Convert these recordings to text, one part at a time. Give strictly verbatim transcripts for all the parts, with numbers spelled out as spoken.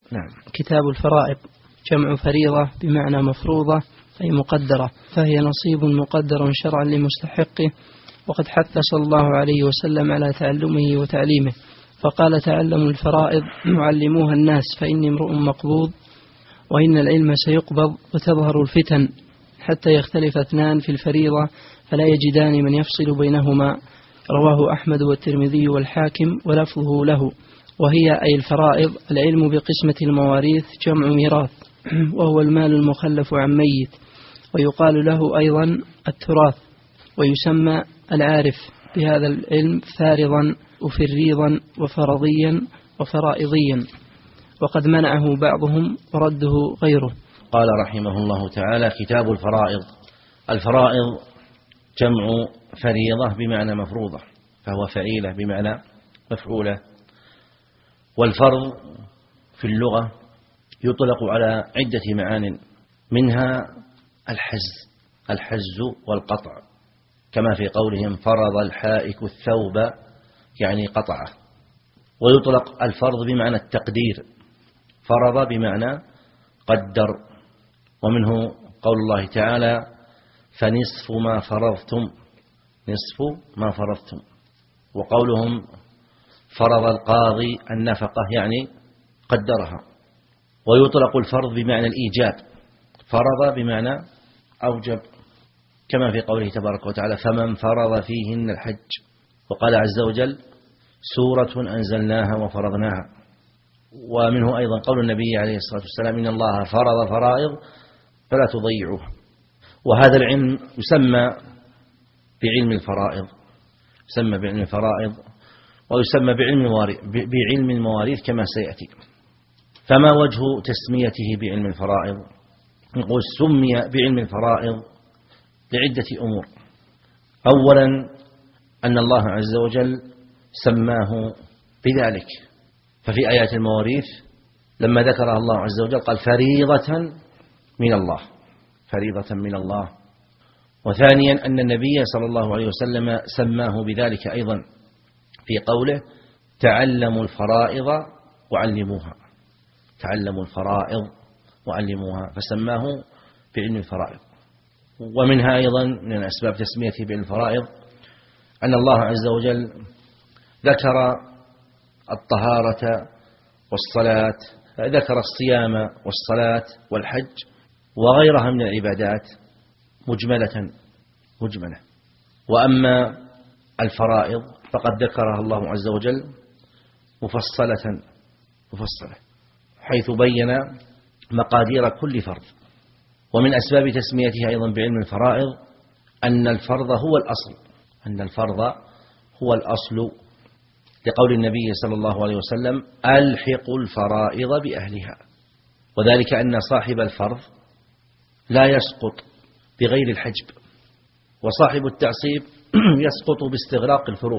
نعم. كتاب الفرائض جمع فريضة بمعنى مفروضة أي مقدرة، فهي نصيب مقدر شرعا لمستحقه، وقد حث صلى الله عليه وسلم على تعلمه وتعليمه، فقال تعلموا الفرائض معلموها الناس فإني امرؤ مقبوض، وإن العلم سيقبض وتظهر الفتن حتى يختلف اثنان في الفريضة فلا يجدان من يفصل بينهما. رواه أحمد والترمذي والحاكم ولفظه له. وهي أي الفرائض العلم بقسمة المواريث جمع ميراث، وهو المال المخلف عن ميت، ويقال له أيضا التراث، ويسمى العارف بهذا العلم فارضا وفريضا وفرضيا وفرائضيا، وقد منعه بعضهم ورده غيره. قال رحمه الله تعالى: كتاب الفرائض. الفرائض جمع فريضة بمعنى مفروضة، فهو فعيلة بمعنى مفعولة. والفرض في اللغة يطلق على عدة معان، منها الحز الحز والقطع، كما في قولهم فرض الحائك الثوب يعني قطعه. ويطلق الفرض بمعنى التقدير، فرض بمعنى قدر. ومنه قول الله تعالى: فنصف ما فرضتم، نصف ما فرضتم. وقولهم فرض القاضي النفقة يعني قدرها. ويطلق الفرض بمعنى الإيجاب، فرض بمعنى أوجب، كما في قوله تبارك وتعالى: فمن فرض فيهن الحج. وقال عز وجل: سورة أنزلناها وفرضناها. ومنه أيضا قول النبي عليه الصلاة والسلام: إن الله فرض فرائض فلا تضيعوها. وهذا العلم يسمى بعلم الفرائض، يسمى بعلم الفرائض ويسمى بعلم المواريث، بعلم المواريث كما سيأتي. فما وجه تسميته بعلم الفرائض؟ نقول سمي بعلم الفرائض لعدة أمور. أولا أن الله عز وجل سماه بذلك، ففي آيات المواريث لما ذكرها الله عز وجل قال فريضة من الله، فريضة من الله. وثانيا أن النبي صلى الله عليه وسلم سماه بذلك أيضا في قوله: تعلموا الفرائض وعلموها، تعلموا الفرائض وعلموها، فسماه بعلم الفرائض. ومنها أيضا من أسباب تسميته بعلم الفرائض أن الله عز وجل ذكر الطهارة والصلاة، ذكر الصيام والصلاة والحج وغيرها من العبادات مجملة مجملة. وأما الفرائض فقد ذكرها الله عز وجل مفصلة مفصلة حيث بين مقادير كل فرض. ومن أسباب تسميته أيضا بعلم الفرائض أن الفرض هو الأصل، أن الفرض هو الأصل، لقول النبي صلى الله عليه وسلم: ألحقوا الفرائض بأهلها. وذلك أن صاحب الفرض لا يسقط بغير الحجب، وصاحب التعصيب يسقط باستغراق الفروض.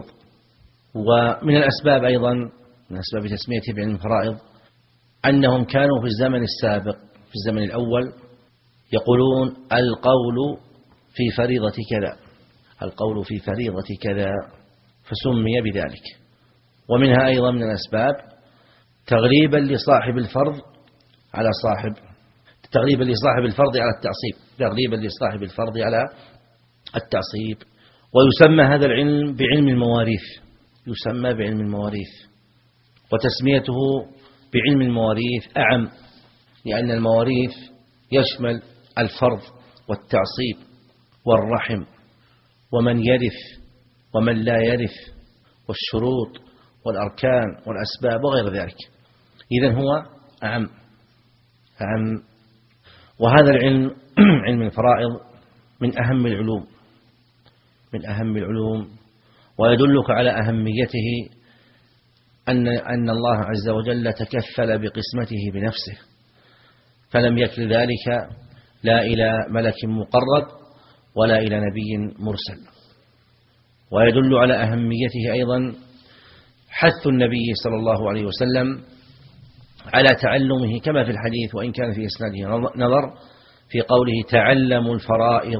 ومن الأسباب أيضا من أسباب تسميته بعلم الفرائض أنهم كانوا في الزمن السابق، في الزمن الأول، يقولون القول في فريضة كذا، القول في فريضة كذا، فسمي بذلك. ومنها أيضا من الأسباب تغليبا لصاحب الفرض على صاحب تغليبا لصاحب الفرض على التعصيب، تغليبا لصاحب الفرض على التعصيب. ويسمى هذا العلم بعلم المواريث، يسمى بعلم المواريث. وتسميته بعلم المواريث أعم، لأن المواريث يشمل الفرض والتعصيب والرحم ومن يرث ومن لا يرث والشروط والأركان والأسباب وغير ذلك. إذن هو أعم أعم. وهذا العلم علم الفرائض من أهم العلوم، من أهم العلوم. ويدلك على أهميته أن أن الله عز وجل تكفل بقسمته بنفسه، فلم يكل ذلك لا إلى ملك مقرب ولا إلى نبي مرسل. ويدل على أهميته أيضا حث النبي صلى الله عليه وسلم على تعلمه، كما في الحديث وإن كان في إسناده نظر، في قوله: تعلموا الفرائض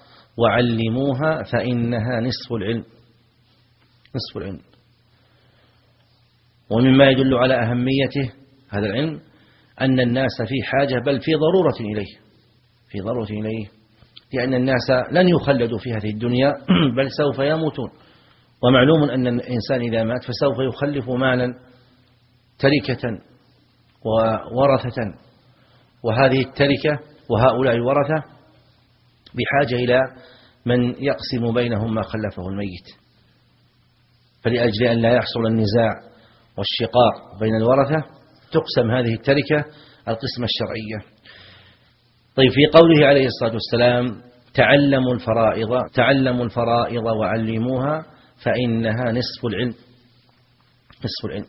وعلموها فإنها نصف العلم، نصف العلم. ومما يدل على أهميته هذا العلم أن الناس في حاجة بل في ضرورة إليه في ضرورة إليه لأن الناس لن يخلدوا في هذه الدنيا بل سوف يموتون، ومعلوم أن الإنسان إذا مات فسوف يخلف مالا تركة وورثة، وهذه التركة وهؤلاء الورثة بحاجة إلى من يقسم بينهم ما خلفه الميت، فلأجل أن لا يحصل النزاع والشقاق بين الورثة تقسم هذه التركة القسمة الشرعية. طيب، في قوله عليه الصلاة والسلام تعلموا الفرائض تعلموا الفرائض وعلموها فإنها نصف العلم نصف العلم.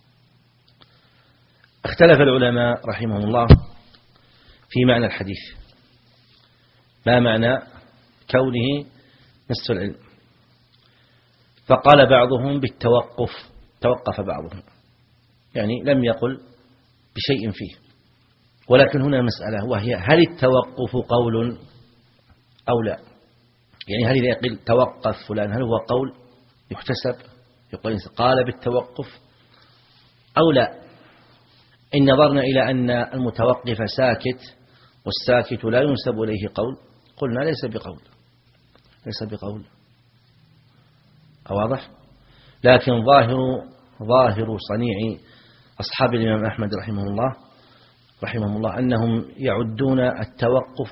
اختلف العلماء رحمهم الله في معنى الحديث، ما معنى كونه نصف العلم؟ فقال بعضهم بالتوقف، توقف بعضهم، يعني لم يقل بشيء فيه. ولكن هنا مسألة، وهي هل التوقف قول أو لا؟ يعني هل إذا يقول توقف فلان هل هو قول يحتسب، يقول قال بالتوقف أو لا؟ إن نظرنا إلى أن المتوقف ساكت والساكت لا ينسب إليه قول، قلنا ليس بقول ليس بقول واضح. لكن ظاهر ظاهر صنيع أصحاب الإمام أحمد رحمه الله رحمه الله أنهم يعدون التوقف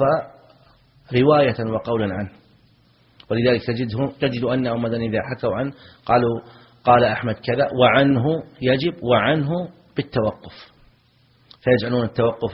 رواية وقولا عنه، ولذلك تجد تجد أنهم مثلا إذا حكوا عنه قالوا قال أحمد كذا وعنه يجب وعنه بالتوقف، فيجعلون التوقف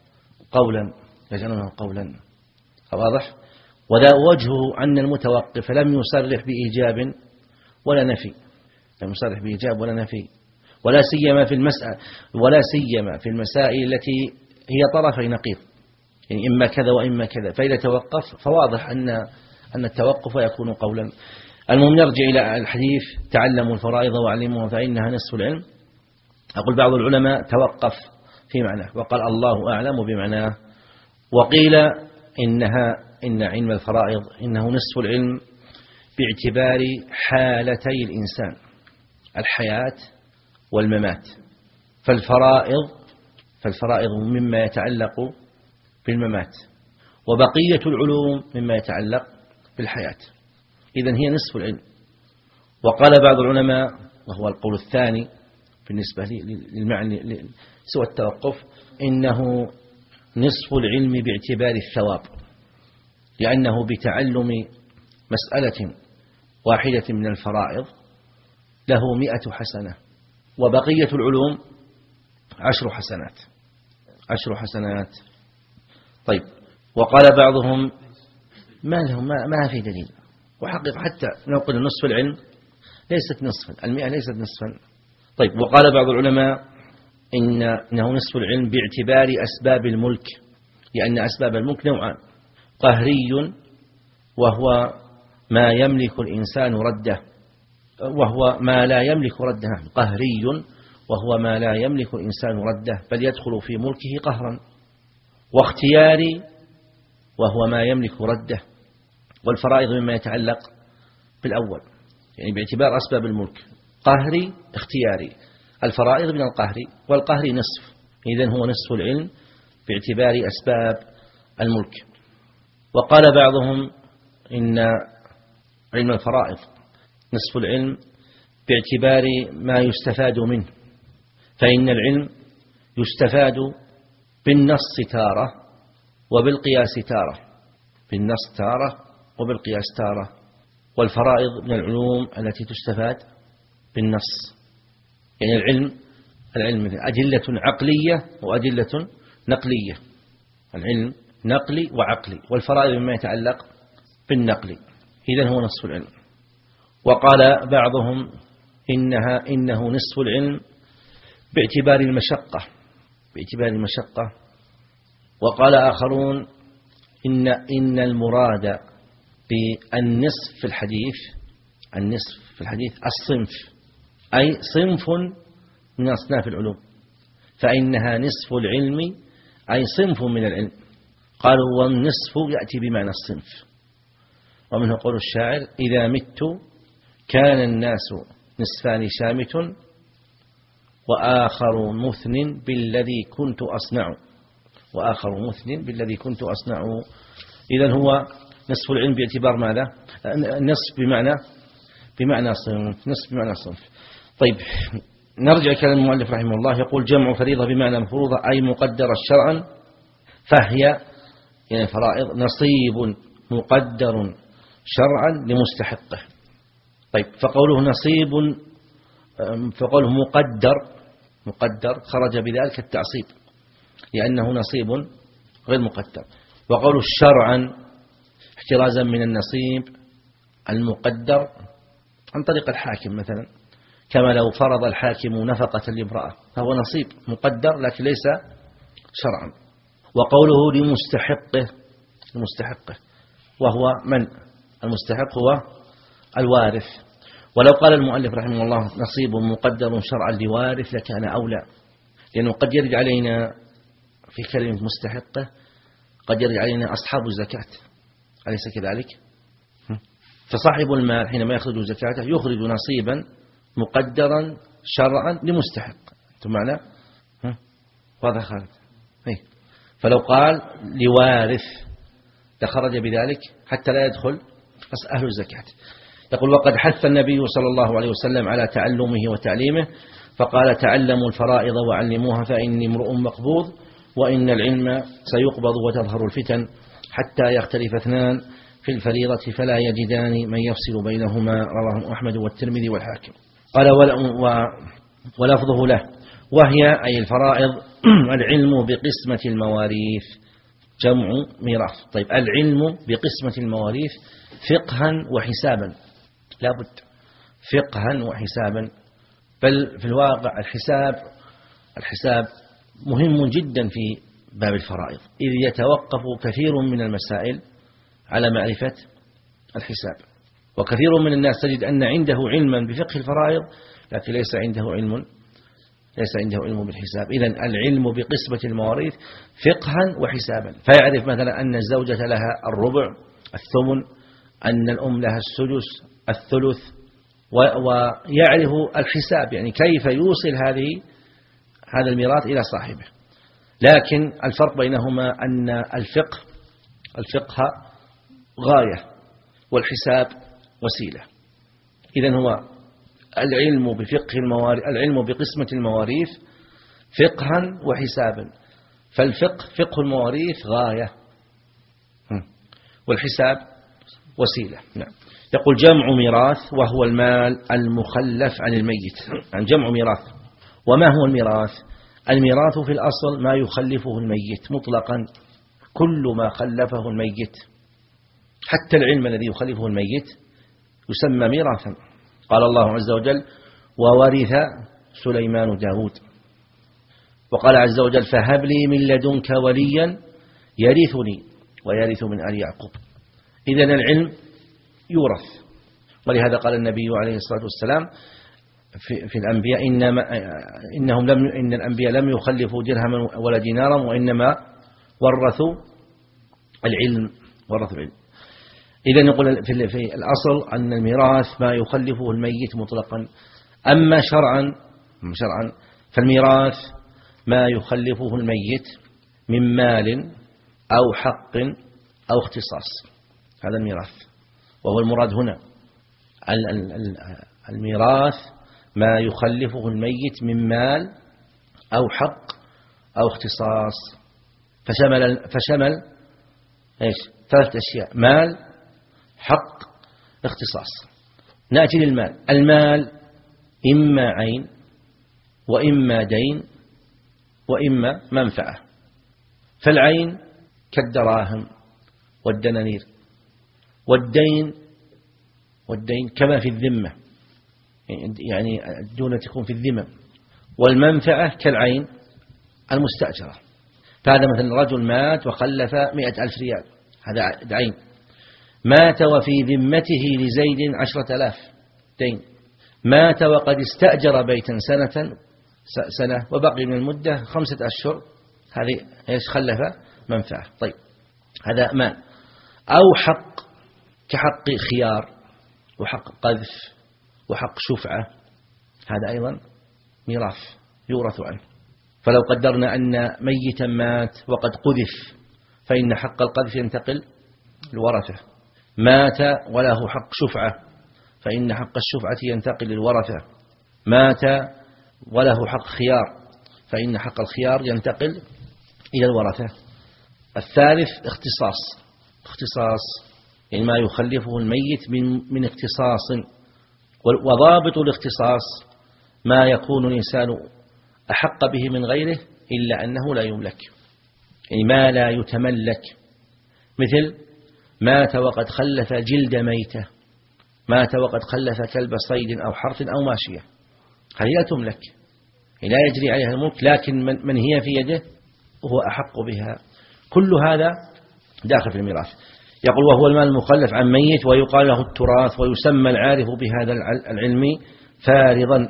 قولا يجعلونه قولا واضح. وذا وجهه أن المتوقف لم يصرح بإيجاب ولا نفي لم يصرح بإيجاب ولا نفي ولا سيما في المسألة ولا سيما في المسائل التي هي طرفي نقيض، يعني إما كذا وإما كذا، فإذا توقف فواضح أن أن التوقف يكون قولا. المهم نرجع إلى الحديث تعلموا الفرائض وعلموها فإنها نصف العلم. أقول بعض العلماء توقف في معناه وقال الله أعلم بمعناه، وقيل إنها إن علم الفرائض إنه نصف العلم باعتبار حالتي الإنسان، الحياة والممات. فالفرائض فالفرائض مما يتعلق بالممات، وبقية العلوم مما يتعلق بالحياة، إذن هي نصف العلم. وقال بعض العلماء وهو القول الثاني بالنسبة للمعنى سوى التوقف إنه نصف العلم باعتبار الثواب، لأنه بتعلم مسألة واحدة من الفرائض له مئة حسنة، وبقية العلوم عشر حسنات عشر حسنات. طيب، وقال بعضهم ما له ما, ما في دليل، وحقيقة حتى لو قلنا نصف العلم ليست نصفا، المئة ليست نصفا. طيب، وقال بعض العلماء إن إنه نصف العلم باعتبار أسباب الملك، لأن أسباب الملك نوعان: قهري وهو ما يملك الإنسان رده، وهو ما لا يملك رده. قهري وهو ما لا يملك الإنسان رده بل يدخل في ملكه قهرا. واختياري وهو ما يملك رده، والفرائض مما يتعلق بالأول، يعني باعتبار أسباب الملك. قهري اختياري، الفرائض من القهري، والقهري نصف، إذن هو نصف العلم باعتبار أسباب الملك. وقال بعضهم إن علم الفرائض نصف العلم باعتبار ما يستفاد منه، فإن العلم يستفاد بالنص تارة وبالقياس تارة، بالنص تارة وبالقياس تارة. والفرائض من العلوم التي تستفاد بالنص، يعني العلم العلم أدلة عقلية وأدلة نقلية، العلم نقلي وعقلي، والفرائض مما يتعلق بالنقل، إذن هو نصف العلم. وقال بعضهم إنها إنه نصف العلم باعتبار المشقة باعتبار المشقة. وقال آخرون إن إن المراد بالنصف في الحديث النصف في الحديث الصنف، أي صنف من أصناف العلوم، فإنها نصف العلم أي صنف من العلم. قالوا والنصف يأتي بمعنى الصنف. ومنه قول الشاعر: إذا مت كان الناس نصفان شامت وآخر مثن بالذي كنت أصنع وآخر مثن بالذي كنت أصنع. إذن هو نصف العلم باعتبار ماذا؟ نصف بمعنى بمعنى صنف نصف بمعنى صنف. طيب نرجع كلام المؤلف رحمه الله، يقول جمع فريضة بمعنى مفروضة أي مقدرة شرعا، فهي يعني فرائض نصيب مقدر شرعا لمستحقه. طيب فقوله نصيب فقوله مقدر مقدر خرج بذلك التعصيب لأنه نصيب غير مقدر. وقوله شرعا احترازا من النصيب المقدر عن طريق الحاكم مثلا، كما لو فرض الحاكم نفقة لامرأة فهو نصيب مقدر لكن ليس شرعا. وقوله لمستحقه لمستحقه وهو من المستحق هو الوارث. ولو قال المؤلف رحمه الله نصيب مقدر شرعا لوارث لكان أولى، لأنه قد يرد علينا في كلمة مستحقه قد يرد علينا أصحاب الزكاة، أليس كذلك؟ فصاحب المال حينما يخرج زكاته يخرج نصيبا مقدرا شرعا لمستحق. أنتم معنا؟ واضح خالد؟ فلو قال لوارث لخرج بذلك حتى لا يدخل أهل الزكاة. يقول وقد حث النبي صلى الله عليه وسلم على تعلمه وتعليمه، فقال تعلموا الفرائض وعلموها فإني امرؤ مقبوض وإن العلم سيقبض وتظهر الفتن حتى يختلف اثنان في الفريضة فلا يجدان من يفصل بينهما، رواه أحمد والترمذي والحاكم. قال ولفظه له وهي أي الفرائض العلم بقسمة المواريث جمع ميراث. طيب العلم بقسمة المواريث فقها وحسابا، لابد فقها وحسابا، بل في الواقع الحساب الحساب مهم جدا في باب الفرائض، إذ يتوقف كثير من المسائل على معرفة الحساب. وكثير من الناس تجد أن عنده علما بفقه الفرائض لكن ليس عنده علم ليس عنده علم بالحساب. إذن العلم بقسمة المواريث فقها وحسابا، فيعرف مثلا أن الزوجة لها الربع الثمن، أن الأم لها السدس الثلث، ويعرف الحساب يعني كيف يوصل هذه هذا الميراث إلى صاحبه. لكن الفرق بينهما أن الفقه الفقه غاية والحساب وسيلة. إذن هو العلم بفقه المواريث العلم بقسمة المواريث فقها وحسابا، فالفقه فقه المواريث غاية والحساب وسيلة. نعم. يقول جمع ميراث وهو المال المخلف عن الميت، عن جمع ميراث. وما هو الميراث؟ الميراث في الأصل ما يخلفه الميت مطلقا، كل ما خلفه الميت حتى العلم الذي يخلفه الميت يسمى ميراثا. قال الله عز وجل وورث سليمان داود، وقال عز وجل فهب لي من لدنك وليا يرثني ويرث من آل يعقوب. إذن العلم يورث، ولهذا قال النبي عليه الصلاة والسلام في, في الأنبياء إنما إنهم لم إن الأنبياء لم يخلفوا درهما ولا دينارا وإنما ورثوا العلم ورثوا العلم. إذا نقول في, في الأصل أن الميراث ما يخلفه الميت مطلقا. أما شرعا شرعا فالميراث ما يخلفه الميت من مال أو حق أو اختصاص، هذا الميراث وهو المراد هنا. الميراث ما يخلفه الميت من مال أو حق أو اختصاص، فشمل فشمل ايش؟ ثلاثة أشياء: مال، حق، اختصاص. نأتي للمال. المال إما عين وإما دين وإما منفعة. فالعين كالدراهم والدنانير، والدين والدين كما في الذمة، يعني دون تكون في الذمم. والمنفعة كالعين المستأجرة. فهذا مثلا رجل مات وخلف مئة ألف ريال، هذا عين. مات وفي ذمته لزيد عشرة آلاف دين. مات وقد استأجر بيتا سنة سنة وبقي من المدة خمسة أشهر، هذه ايش؟ خلف منفعة. طيب هذا مال. أو حق كحق خيار وحق قذف وحق شفعة، هذا أيضا ميراث. يورث عنه. فلو قدرنا أن ميتا مات وقد قذف فإن حق القذف ينتقل للورثة. مات وله حق شفعة فإن حق الشفعة ينتقل للورثة. مات وله حق خيار فإن حق الخيار ينتقل إلى الورثة. الثالث اختصاص. اختصاص يعني ما يخلفه الميت من من اختصاص. وضابط الاختصاص ما يكون الإنسان أحق به من غيره إلا أنه لا يملك، يعني ما لا يتملك، مثل مات وقد خلف جلد ميتة، مات وقد خلف كلب صيد أو حرث أو ماشية، هذه لا تملك، يعني لا يجري عليها الملك، لكن من, من هي في يده هو أحق بها. كل هذا داخل في الميراث. يقول وهو المال المخلف عن ميت ويقال له التراث، ويسمى العارف بهذا العلم فارضا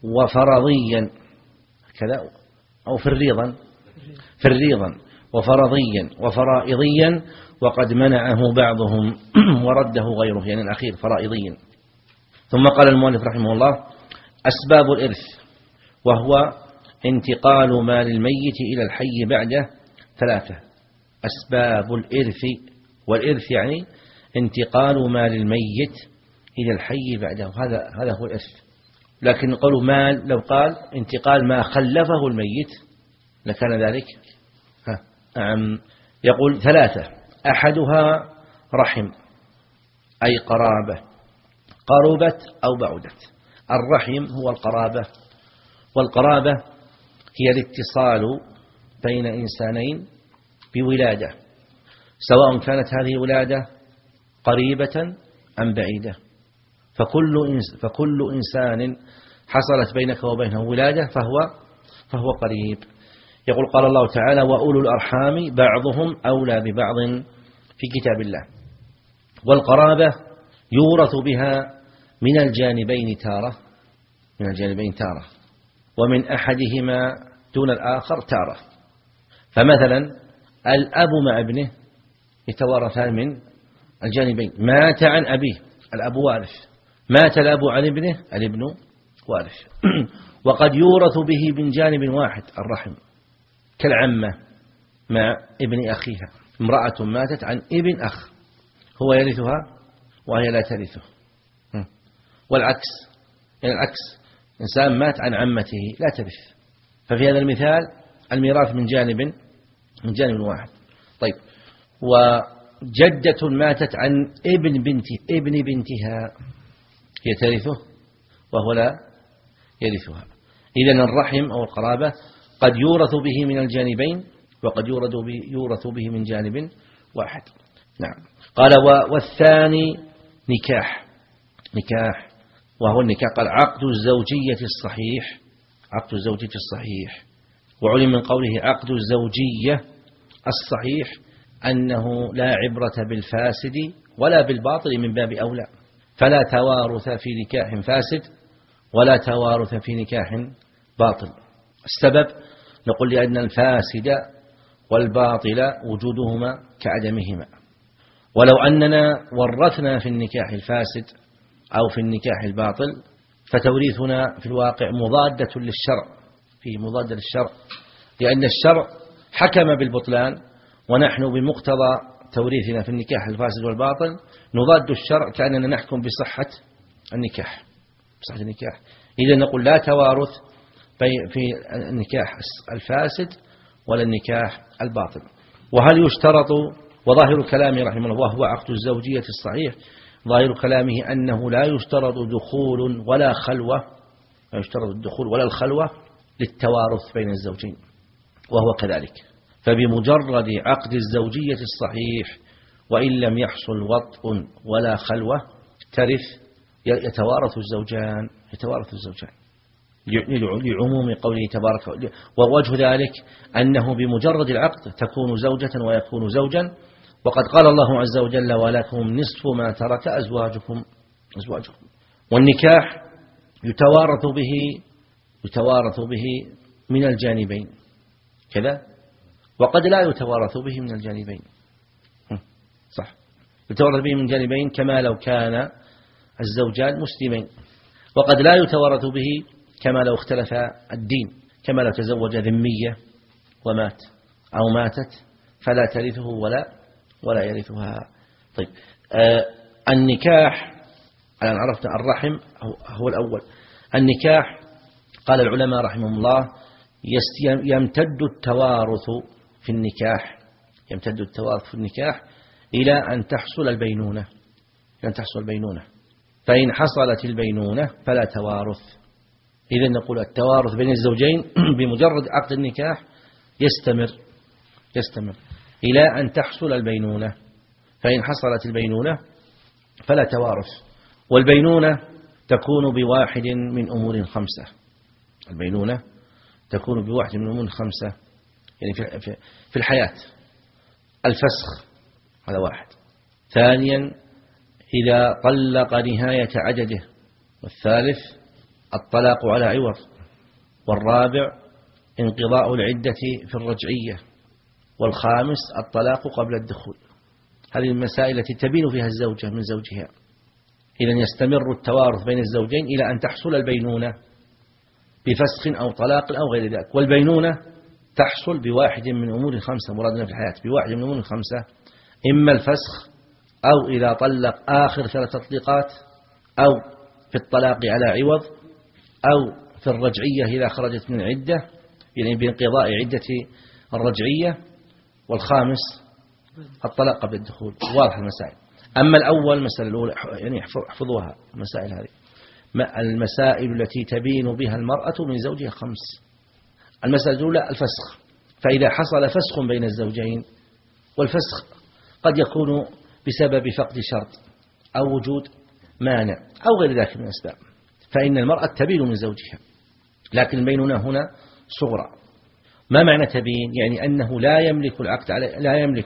وفرضيا كذا أو فريضا فريضا وفرضيا وفرائضيا، وقد منعه بعضهم ورده غيره، يعني الأخير فرائضيا. ثم قال المؤلف رحمه الله أسباب الإرث، وهو انتقال مال الميت إلى الحي بعده ثلاثة. أسباب الإرث، والإرث يعني انتقال مال الميت إلى الحي بعده، هذا هذا هو الإرث. لكن قالوا مال، لو قال انتقال ما خلفه الميت لكان ذلك ها أعم. يقول ثلاثة، أحدها رحم أي قرابة، قربت أو بعدت. الرحم هو القرابة، والقرابة هي الاتصال بين إنسانين بولادة، سواء كانت هذه ولادة قريبة أم بعيدة. فكل فكل إنسان حصلت بينك وبينه ولادة فهو فهو قريب. يقول قال الله تعالى وأولو الأرحام بعضهم أولى ببعض في كتاب الله. والقرابة يورث بها من الجانبين تارة، من الجانبين تارة، ومن أحدهما دون الآخر تارة. فمثلا الأب مع ابنه يتوارثان من الجانبين. مات عن أبيه الأب وارث، مات الأب عن ابنه الابن وارث. وقد يورث به من جانب واحد الرحم، كالعمة مع ابن أخيها، امرأة ماتت عن ابن أخ هو يرثها وهي لا ترثه. والعكس، يعني العكس، إنسان مات عن عمته لا ترث. ففي هذا المثال الميراث من جانب من جانب واحد. طيب، وجدة ماتت عن ابن بنت ابن بنتها هي ترثه وهو لا يرثها. إذن الرحم أو القرابة قد يورث به من الجانبين وقد يورث به من جانب واحد. نعم. قال والثاني نكاح، نكاح وهو النكاح قال عقد الزوجية الصحيح، عقد الزوجية الصحيح. وعلم من قوله عقد الزوجية الصحيح أنه لا عبرة بالفاسد ولا بالباطل من باب أولى، فلا توارث في نكاح فاسد ولا توارث في نكاح باطل. السبب نقول لأن الفاسد والباطل وجودهما كعدمهما. ولو أننا ورثنا في النكاح الفاسد أو في النكاح الباطل فتوريثنا في الواقع مضادة للشرع، في مضادة للشرع، لأن الشرع حكم بالبطلان، ونحن بمقتضى توريثنا في النكاح الفاسد والباطل نضاد الشرع كأننا نحكم بصحة النكاح، بصحة النكاح. إذا نقول لا توارث في النكاح الفاسد ولا النكاح الباطل. وهل يشترط، وظاهر كلامه رحمه الله وهو عقد الزوجية الصحيح، ظاهر كلامه أنه لا يشترط دخول ولا خلوة، لا يشترط الدخول ولا الخلوة للتوارث بين الزوجين، وهو كذلك. فبمجرد عقد الزوجية الصحيح وإن لم يحصل وطء ولا خلوة ترث يتوارث الزوجان، يتوارث الزوجان لعموم قوله تبارك. ووجه ذلك أنه بمجرد العقد تكون زوجة ويكون زوجا، وقد قال الله عز وجل ولكم نصف ما ترك أزواجكم أزواجكم. والنكاح يتوارث به يتوارث به من الجانبين كذا، وقد لا يتوارث به من الجانبين، صح، يتوارث به من الجانبين كما لو كان الزوجان مسلمين، وقد لا يتوارث به كما لو اختلف الدين، كما لو تزوج ذمية ومات أو ماتت فلا ترثه ولا ولا يرثها. طيب آه النكاح الآن عرفنا الرحم هو الأول. النكاح قال العلماء رحمهم الله يمتد التوارث في النكاح يمتد التوارث في النكاح إلى أن تحصل البينونة أن تحصل البينونة فإن حصلت البينونة فلا توارث. إذن نقول التوارث بين الزوجين بمجرد عقد النكاح يستمر يستمر إلى أن تحصل البينونة، فإن حصلت البينونة فلا توارث. والبينونة تكون بواحد من أمور خمسة. البينونة تكون بواحد من أمور خمسة يعني في الحياة: الفسخ هذا واحد، ثانيا إذا طلق نهاية عدده، والثالث الطلاق على عوض، والرابع انقضاء العدة في الرجعية، والخامس الطلاق قبل الدخول. هذه المسائل التي تبين فيها الزوجة من زوجها. إذن يستمر التوارث بين الزوجين إلى أن تحصل البينونة بفسخ أو طلاق أو غير ذلك. والبينونة تحصل بواحد من أمور الخمسة مرادنا في الحياة، بواحد من أمور الخمسة: إما الفسخ، أو إذا طلق آخر ثلاث تطليقات، أو في الطلاق على عوض، أو في الرجعية إذا خرجت من عدة يعني بانقضاء عدة الرجعية، والخامس الطلاق قبل الدخول. واضح المسائل. أما الأول المسألة الأولى يعني احفظوها المسائل هذه، المسائل التي تبين بها المرأة من زوجها خمس. المسألة الأولى الفسخ، فإذا حصل فسخ بين الزوجين، والفسخ قد يكون بسبب فقد شرط أو وجود مانع أو غير ذلك من الأسباب، فإن المرأة تبين من زوجها، لكن البينونة هنا صغرى. ما معنى تبين؟ يعني أنه لا يملك العقد علي لا يملك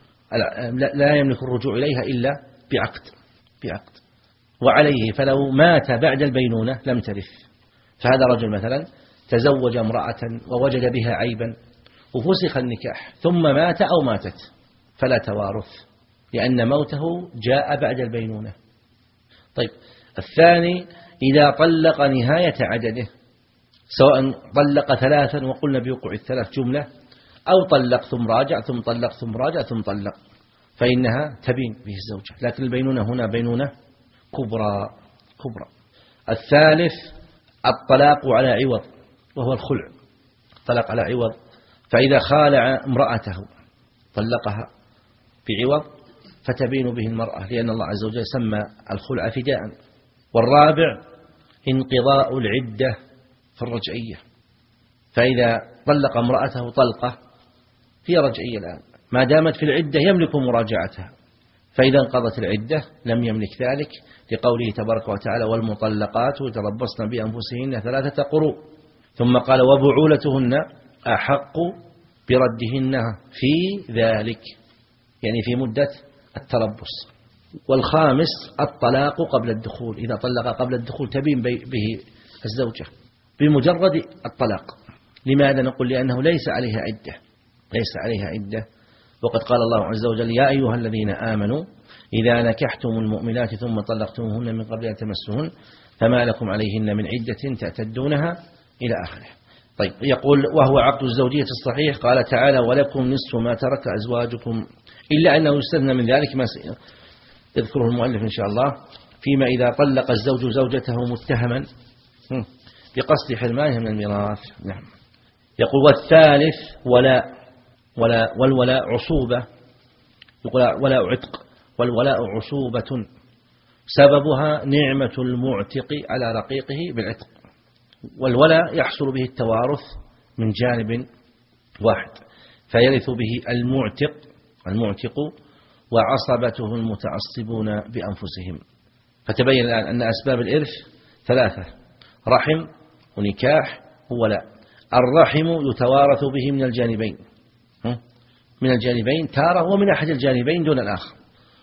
لا يملك الرجوع إليها إلا بعقد بعقد وعليه، فلو مات بعد البينونة لم ترث. فهذا رجل مثلا تزوج امرأة ووجد بها عيبا وفسخ النكاح ثم مات أو ماتت فلا توارث، لأن موته جاء بعد البينونة. طيب الثاني إذا طلق نهاية عدده، سواء طلق ثلاثا وقلنا بوقوع الثلاث جملة، أو طلق ثم راجع ثم طلق ثم راجع ثم طلق، فإنها تبين به الزوجة، لكن البينونة هنا بينونة كبرى كبرى. الثالث الطلاق على عوض، وهو الخلع، طلاق على عوض، فإذا خالع امرأته طلقها بعوض فتبين به المرأة، لأن الله عز وجل سمى الخلع فداء. والرابع انقضاء العدة في الرجعية، فإذا طلق امرأته طلقة هي رجعية الآن، ما دامت في العدة يملك مراجعتها، فإذا انقضت العدة لم يملك ذلك، لقوله تبارك وتعالى: والمطلقات يتربصن بأنفسهن ثلاثة قروء، ثم قال: وبعولتهن أحق بردهن في ذلك، يعني في مدة التربص. والخامس الطلاق قبل الدخول، إذا طلق قبل الدخول تبين به الزوجة بمجرد الطلاق. لماذا نقول؟ لأنه ليس عليها عدة ليس عليها عدة وقد قال الله عز وجل: يا أيها الذين آمنوا إذا نكحتم المؤمنات ثم طلقتموهن من قبل أن تمسوهن فما لكم عليهن من عدة تعتدونها إلى آخره. طيب يقول: وهو عقد الزوجية الصحيح. قال تعالى: ولكم نصف ما ترك أزواجكم، إلا أنه يستثنى من ذلك ما يذكره المؤلف إن شاء الله، فيما إذا طلق الزوج زوجته متهما بقصد حرمانها من الميراث. نعم. يقول: والثالث ولاء ولا والولاء عصوبة، يقول ولاء عتق، والولاء عصوبة سببها نعمة المعتق على رقيقه بالعتق. والولاء يحصل به التوارث من جانب واحد، فيرث به المعتق المعتق وعصبته المتعصبون بأنفسهم. فتبين الآن أن أسباب الإرث ثلاثة: رحم ونكاح وولاء. الرحم يتوارث به من الجانبين من الجانبين تارة، ومن أحد الجانبين دون الآخر.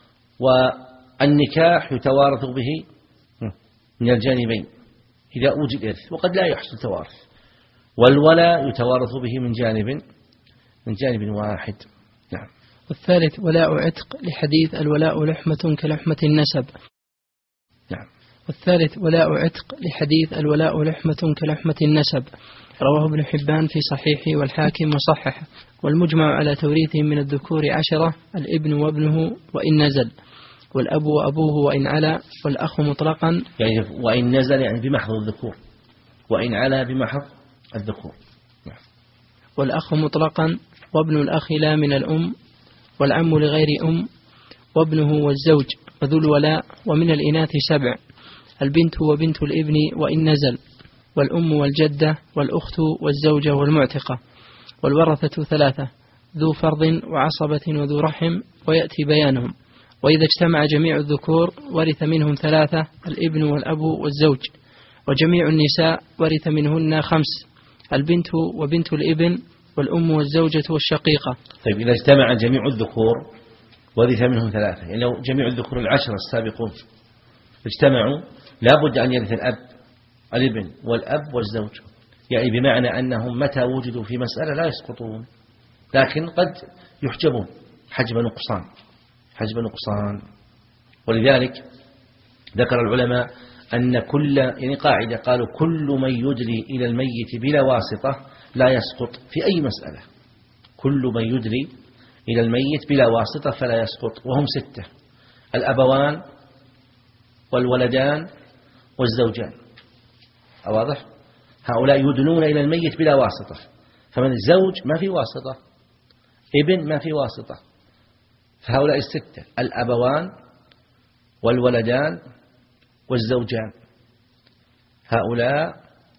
والنكاح يتوارث به من الجانبين إذا أوجد إرث، وقد لا يحصل توارث. والولاء يتوارث به من جانب من جانب واحد. نعم. والثالث ولاء عتق، لحديث: الولاء لحمة كلحمة النسب. نعم. والثالث ولاء عتق لحديث الولاء لحمة كلحمة النسب، رواه ابن حبان في صحيحه والحاكم وصححه. والمجمع على توريثهم من الذكور عشرة: الابن وابنه وإن نزل، والأب وأبوه وإن علا، والأخ مطلقا يعني وإن نزل يعني بمحض الذكور، وإن علا بمحض الذكور. والأخ مطلقا، وابن الأخ لا من الأم، والعم لغير أم، وابنه والزوج وذو الولاء، ومن الإناث سبع: البنت وبنت الابن وإن نزل، والأم والجدة والأخت والزوجة والمعتقة. والورثة ثلاثة: ذو فرض وعصبة وذو رحم، ويأتي بيانهم. وإذا اجتمع جميع الذكور ورث منهم ثلاثة: الابن والأب والزوج. وجميع النساء ورث منهن خمس: البنت وبنت الابن والأم والزوجة والشقيقة. طيب إذا اجتمع جميع الذكور ورث منهم ثلاثة، يعني لو جميع الذكور العشرة السابقون اجتمعوا لابد أن يرث الأب الابن والأب والزوج، يعني بمعنى أنهم متى وجدوا في مسألة لا يسقطون، لكن قد يحجبون حجب نقصان حجب نقصان. ولذلك ذكر العلماء أن كل يعني قاعدة قالوا: كل من يدلي إلى الميت بلا واسطة لا يسقط في أي مسألة. كل من يدلي إلى الميت بلا واسطة فلا يسقط، وهم ستة: الأبوان والولدان والزوجان. واضح؟ هؤلاء يدلون إلى الميت بلا واسطة، فمن الزوج ما في واسطة، ابن ما في واسطة، فهؤلاء الستة: الأبوان والولدان والزوجان. هؤلاء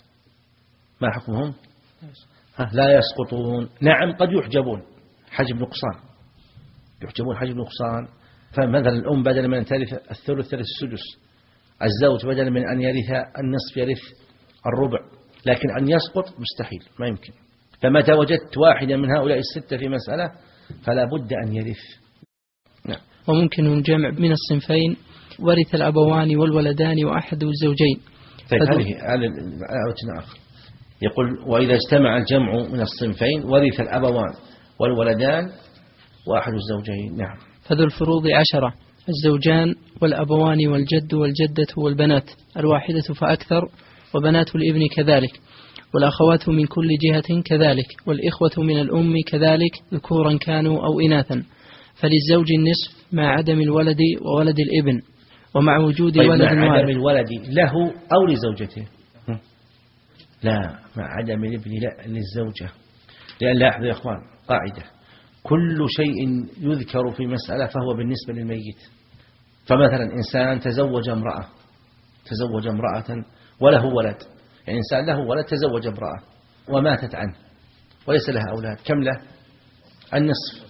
ما حكمهم؟ لا يسقطون. نعم قد يحجبون حجب نقصان، يحجبون حجب نقصان. فمثلا الأم بدل من أن ترث الثلث ترث السدس، الزوج بدل من أن يرث النصف يرث الربع، لكن أن يسقط مستحيل، ما يمكن. فمتى وجدت واحدا من هؤلاء الستة في مسألة فلا بد أن يرث. نعم. وممكن الجمع من الصنفين: ورث الأبوان والولدان وأحد الزوجين. طيب هذه على وجه آخر يقول: وإذا اجتمع الجمع من الصنفين ورث الأبوان والولدان وأحد الزوجين. نعم. فذو الفروض عشرة: الزوجان والأبوان والجد والجدة والبنات الواحدة فأكثر، وبنات الابن كذلك، والأخوات من كل جهة كذلك، والإخوة من الأم كذلك ذكورا كانوا أو إناثا. فللزوج النصف مع عدم الولد وولد الابن، ومع وجود طيب ولد مع وارث. عدم الولد له أو لزوجته؟ لا، مع عدم الابن لا، للزوجة. لأن لاحظوا يا أخوان قاعدة: كل شيء يذكر في مسألة فهو بالنسبة للميت. فمثلا إنسان تزوج امرأة تزوج امرأة وله ولد، يعني إنسان له ولد تزوج امرأة وماتت عنه وليس لها أولاد، كم له؟ النصف.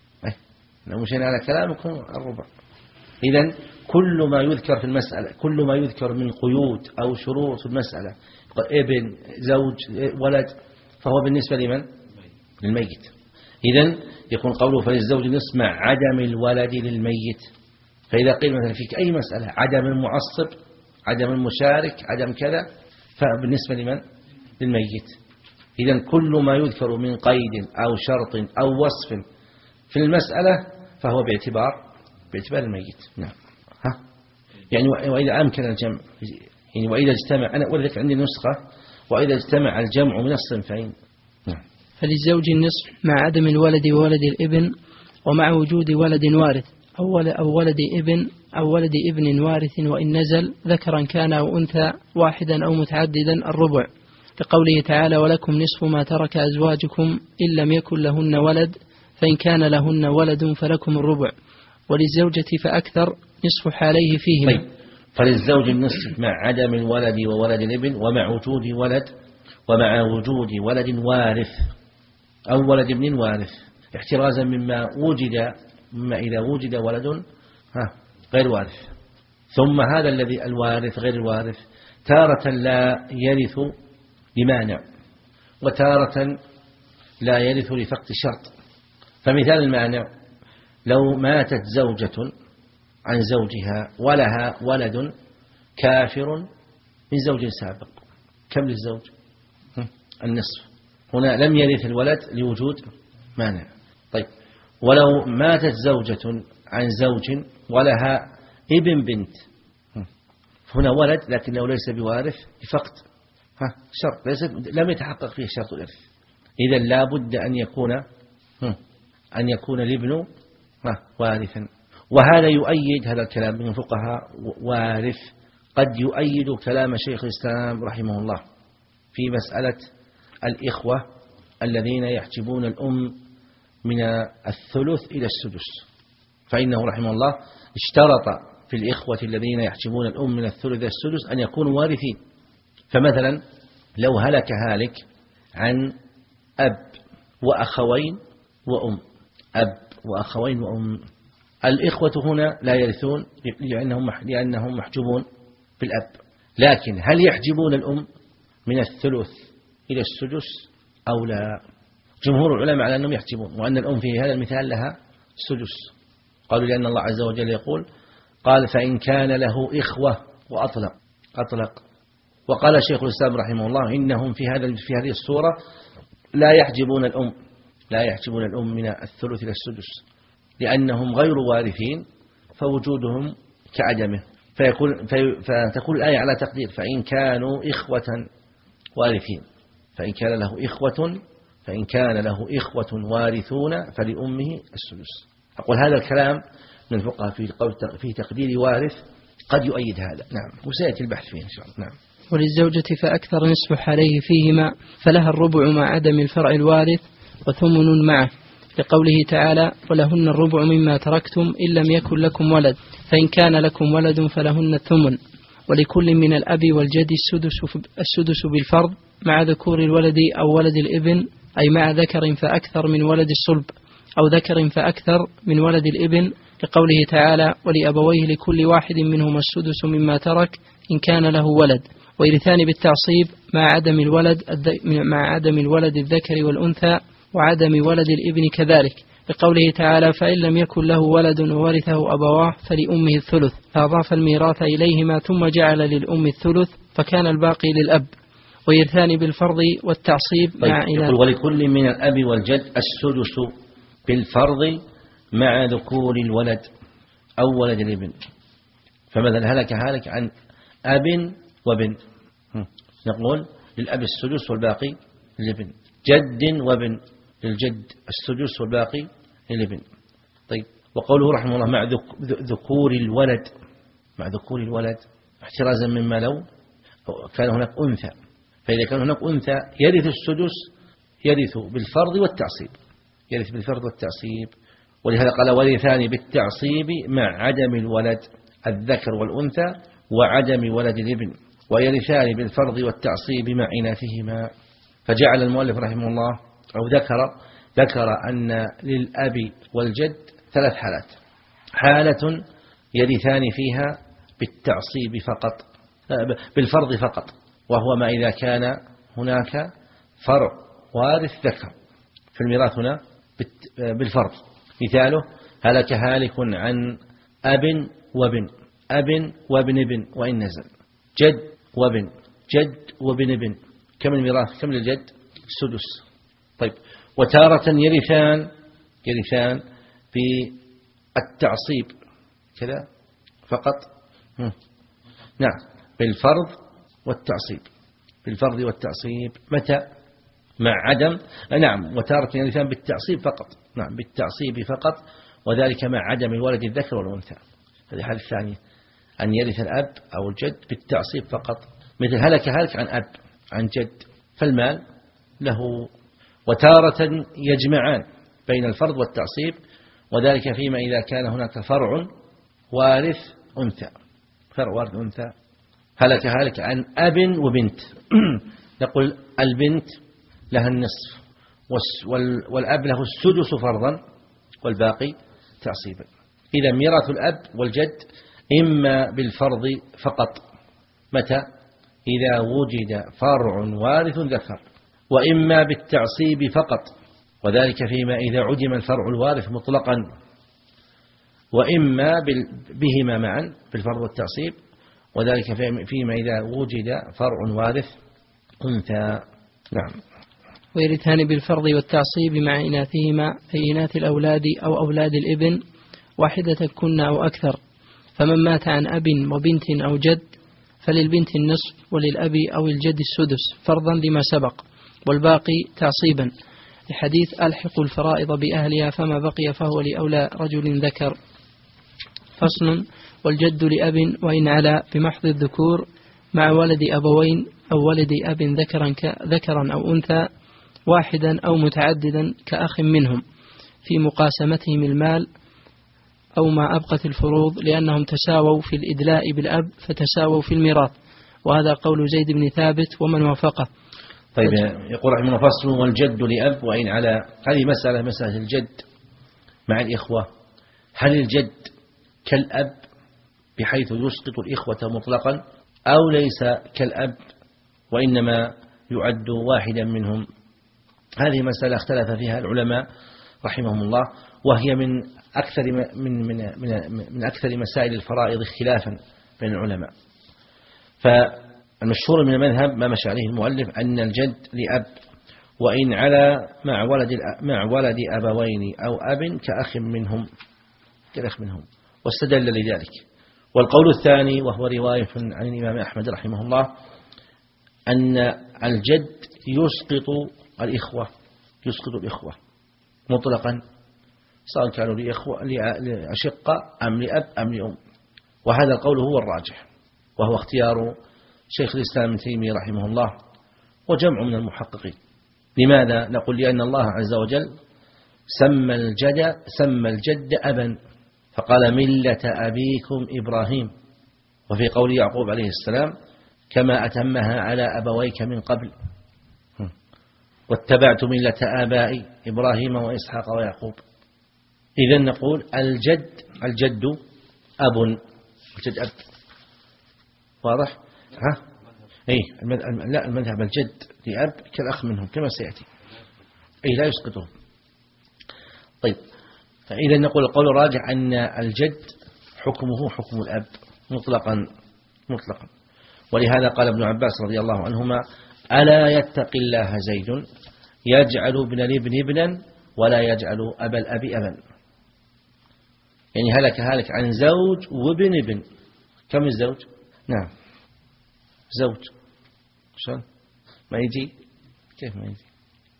لو مشينا على كلامكم الربع. إذن كل ما يذكر في المسألة، كل ما يذكر من قيود أو شروط في المسألة، ابن زوج ولد، فهو بالنسبة لمن؟ للميت. إذن يكون قوله فللزوج نصف مع عدم الولد للميت. فإذا قيل مثلا فيك أي مسألة عدم المعصب، عدم المشارك، عدم كذا، فبالنسبة لمن؟ للميت. إذن كل ما يذكر من قيد أو شرط أو وصف في المسألة فهو باعتبار باعتبار الميت. نعم. ها؟ يعني وإذا أمكن الجمع، يعني وإذا اجتمع، أنا أقول لك عندي نسخة: وإذا اجتمع الجمع من الصنفين. نعم. فللزوج النصف مع عدم الولد وولد الابن، ومع وجود ولد وارث أو ولد ابن أو ولد ابن وارث وإن نزل، ذكرا كان أو أنثى واحدا أو متعددا، الربع، لقوله تعالى: ولكم نصف ما ترك أزواجكم إن لم يكن لهن ولد، فإن كان لهن ولد فلكم الربع. وللزوجة فأكثر نصف حاليه فيهما. طيب. فللزوج النصف مع عدم الولد وولد الابن، ومع وجود ولد ومع وجود ولد وارث أو ولد ابن وارث، احترازا مما وجد مما إذا وجد ولد ها غير وارث. ثم هذا الذي الوارث غير الوارث تارة لا يرث لمانع، وتارة لا يرث لفقد شرط. فمثال المانع: لو ماتت زوجة عن زوجها ولها ولد كافر من زوج سابق، كم للزوج؟ النصف. هنا لم يرث الولد لوجود مانع. طيب، ولو ماتت زوجة عن زوج ولها ابن بنت، هنا ولد لكنه ليس بوارث بفقد ها شرط ليس لم يتحقق فيه شرط الإرث، إذا لا بد أن يكون أن يكون الابن وارثا. وهذا يؤيد هذا الكلام من الفقهاء وارث قد يؤيد كلام شيخ الإسلام رحمه الله في مسألة الإخوة الذين يحجبون الأم من الثلث إلى السدس، فإنه رحمه الله اشترط في الإخوة الذين يحجبون الأم من الثلث إلى السدس أن يكونوا وارثين. فمثلا لو هلك هالك عن أب وأخوين وأم، أب وأخوين وأم، الإخوة هنا لا يرثون لأنهم لأنهم محجوبون بالأب، لكن هل يحجبون الأم من الثلث إلى السدس أو لا؟ جمهور العلماء على أنهم يحجبون، وأن الأم في هذا المثال لها السدس، قالوا لأن الله عز وجل يقول قال فإن كان له إخوة وأطلق أطلق وقال شيخ الإسلام رحمه الله إنهم في هذا في هذه الصورة لا يحجبون الأم لا يحجبون الأم من الثلث إلى السدس لأنهم غير وارثين فوجودهم كعدمه، فيكون في فتكون الآية على تقدير فإن كانوا إخوة وارثين، فإن كان له إخوة فإن كان له إخوة وارثون فلأمه السدس. أقول هذا الكلام من الفقهاء في في تقدير وارث قد يؤيد هذا، نعم، وسيأتي البحث فيه إن شاء الله. نعم. وللزوجة فأكثر نصف عليه فيهما فلها الربع مع عدم الفرع الوارث وثمن معه، لقوله تعالى ولهن الربع مما تركتم إن لم يكن لكم ولد فإن كان لكم ولد فلهن الثمن، ولكل من الأب والجد السدس السدس بالفرض مع ذكور الولد أو ولد الابن، أي مع ذكر فأكثر من ولد الصلب أو ذكر فأكثر من ولد الابن، لقوله تعالى ولأبويه لكل واحد منهما السدس مما ترك إن كان له ولد، ويرثان بالتعصيب مع عدم الولد مع عدم الولد الذكر والأنثى وعدم ولد الابن كذلك، لقوله تعالى فإن لم يكن له ولد وورثه أبواه فلأمه الثلث، فأضاف الميراث إليهما ثم جعل للأم الثلث فكان الباقي للأب، ويرثان بالفرض والتعصيب طيب مع إناث. ولكل من الأب والجد السدس بالفرض مع ذكور الولد أو ولد الابن، فمثلا هلك هالك عن أب وبن، نقول للأب السدس والباقي للابن، جد وابن للجد السدس والباقي للابن. طيب وقوله رحمه الله مع ذكور الولد مع ذكور الولد احترازا مما لو كان هناك أنثى، فإذا كان هناك أنثى يرث السدس يرث بالفرض والتعصيب يرث بالفرض والتعصيب ولهذا قال ورثان بالتعصيب مع عدم الولد الذكر والأنثى وعدم ولد الابن، ويرثان بالفرض والتعصيب مع إناثهما. فجعل المؤلف رحمه الله أو ذكر ذكر أن للأب والجد ثلاث حالات: حالة يرثان فيها بالتعصيب فقط بالفرض فقط، وهو ما إذا كان هناك فرع وارث ذكر في الميراث هنا بالفرض، مثاله هلك هالك عن أب وابن أب وابن ابن وإن نزل، جد وابن جد وابن ابن، كم الميراث كم للجد؟ السدس. طيب وتارة يرثان يرثان في التعصيب كذا فقط، نعم، بالفرض والتعصيب بالفرض والتعصيب متى؟ مع عدم نعم وتارة يرثان بالتعصيب فقط، نعم بالتعصيب فقط، وذلك مع عدم الولد الذكر والأنثى. هذه الحالة الثانية أن يرث الأب أو الجد بالتعصيب فقط، مثل هلك هلك عن أب عن جد فالمال له. وتارة يجمعان بين الفرض والتعصيب، وذلك فيما إذا كان هناك فرع وارث أنثى فرع وارث أنثى هلك هلك عن أب وبنت نقول البنت لها النصف والأب له السدس فرضا والباقي تعصيبا. إذا ميراث الأب والجد إما بالفرض فقط متى؟ إذا وجد فرع وارث ذكر، وإما بالتعصيب فقط، وذلك فيما إذا عدم الفرع الوارث مطلقا، وإما بهما معا بالفرض والتعصيب، وذلك فيما إذا وجد فرع وارث أنثى. نعم. ويرثان بالفرض والتعصيب مع إناثهما، أي إناث الأولاد أو أولاد الابن واحدة كن أو أكثر، فمن مات عن أب وبنت أو جد فللبنت النصف وللأب أو الجد السدس فرضا لما سبق، والباقي تعصيبا، لحديث ألحقوا الفرائض بأهلها فما بقي فهو لأولى رجل ذكر. فصل. والجد لأب وإن علا بمحض الذكور مع ولد أبوين أو ولد أب ذكرا, ذكرا أو أنثى واحدا أو متعددا كأخ منهم في مقاسمتهم المال أو ما أبقت الفروض، لأنهم تساووا في الإدلاء بالأب فتساووا في الميراث، وهذا قول زيد بن ثابت ومن وافقه. طيب يقول رحمه الله فصل. والجد لأب وإن على. هذه مسألة مسألة الجد مع الإخوة، هل الجد كالأب بحيث يسقط الإخوة مطلقا أو ليس كالأب وإنما يعد واحدا منهم؟ هذه مسألة اختلف فيها العلماء رحمهم الله، وهي من أكثر من من من, من أكثر مسائل الفرائض خلافا بين العلماء. فالمشهور من المذهب ما مشى عليه المؤلف أن الجد لأب وإن على مع ولد مع ولد أبوين أو أب كأخ منهم كأخ منهم واستدل لذلك. والقول الثاني وهو رواية عن الإمام أحمد رحمه الله أن الجد يسقط الإخوة يسقط الإخوة مطلقا سواء كانوا لإخوة لأشقة أم لأب أم لأم، وهذا القول هو الراجح وهو اختيار شيخ الإسلام ابن تيمية رحمه الله وجمع من المحققين. لماذا؟ نقول لأن الله عز وجل سمى الجد سمى الجد أبا فقال ملة أبيكم إبراهيم، وفي قول يعقوب عليه السلام كما أتمها على أبويك من قبل واتبعت ملة آبائي إبراهيم وإسحاق ويعقوب. إذن نقول الجد الجد أب الجد أب. واضح؟ ها؟ إيه لا المذهب الجد لأب كالأخ منهم كما سيأتي، أي لا يسقطهم. طيب فإذا نقول القول الراجح أن الجد حكمه حكم الأب مطلقا مطلقا. ولهذا قال ابن عباس رضي الله عنهما ألا يتقي الله زيد يجعل ابن الابن ابنا ولا يجعل أبا الأب أبا. يعني هلك هلك عن زوج وابن ابن. كم الزوج؟ نعم زوج. شلون ما يجي؟ كيف ما يجي؟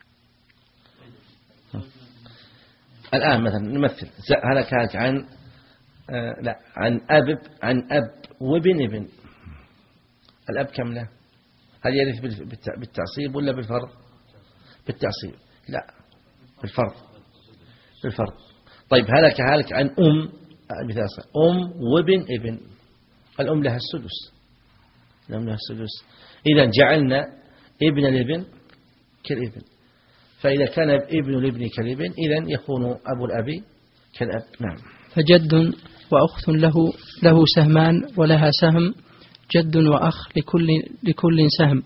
الآن مثلا نمثل هلك هلك عن آه لا عن أب عن أب وابن ابن. الأب كم له؟ هل يرث بالتعصيب ولا بالفرض؟ بالتعصيب. لا بالفرض بالفرض. طيب هلك هلك عن أم أم وابن ابن. الأم لها السدس الأم لها السدس. إذا جعلنا ابن الابن كالابن، فإذا كان ابن الابن كالابن إذن يكون أبو الأب كالأب. نعم. فجد وأخت له له سهمان ولها سهم، جد وأخ لكل لكل سهم،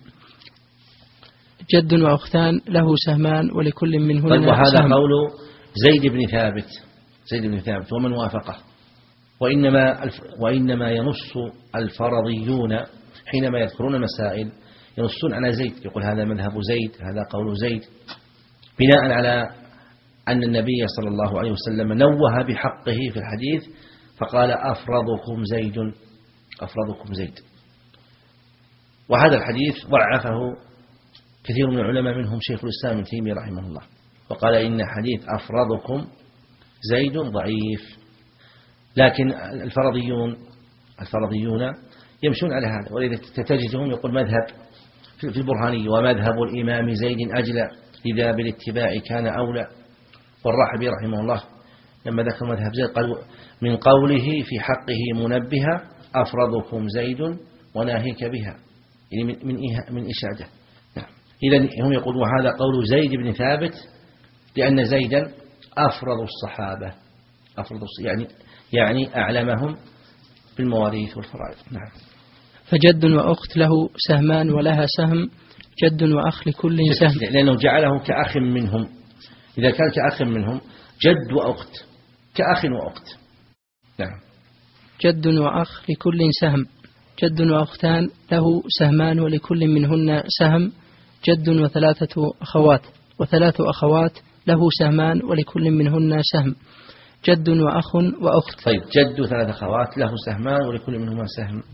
جد وأختان له سهمان ولكل منهن طيب وهذا سهم. قول زيد بن ثابت زيد بن ثابت ومن وافقه. وإنما وإنما ينص الفرضيون حينما يذكرون المسائل ينصون على زيد، يقول هذا مذهب زيد هذا قول زيد، بناء على أن النبي صلى الله عليه وسلم نوه بحقه في الحديث فقال أفرضكم زيد أفرضكم زيد. وهذا الحديث ضعفه كثير من العلماء منهم شيخ الإسلام ابن تيمية رحمه الله، وقال إن حديث أفرضكم زيد ضعيف. لكن الفرضيون الفرضيون يمشون على هذا، ولذا تجدهم يقول مذهب في البرهاني ومذهب الإمام زيد أجلى لذا بالاتباع كان أولى. والراحبي رحمه الله لما ذكر مذهب زيد قال من قوله في حقه منبها أفرضكم زيد وناهيك بها، يعني من من من إشادة. إذن هم يقولون هذا قول زيد بن ثابت لأن زيدا أفرض الصحابة أفرض يعني يعني أعلمهم بالمواريث والفرائض. نعم. فجد وأخت له سهمان ولها سهم، جد وأخ لكل سهم، لأنه جعله كأخ منهم. إذا كان كأخ منهم جد وأخت كأخ وأخت. نعم. جد وأخ لكل سهم، جد وأختان له سهمان ولكل منهن سهم، جد وثلاثة أخوات وثلاث أخوات له سهمان ولكل منهن سهم، جد وأخ وأخت. طيب جد ثلاث أخوات له سهمان ولكل منهما سهم،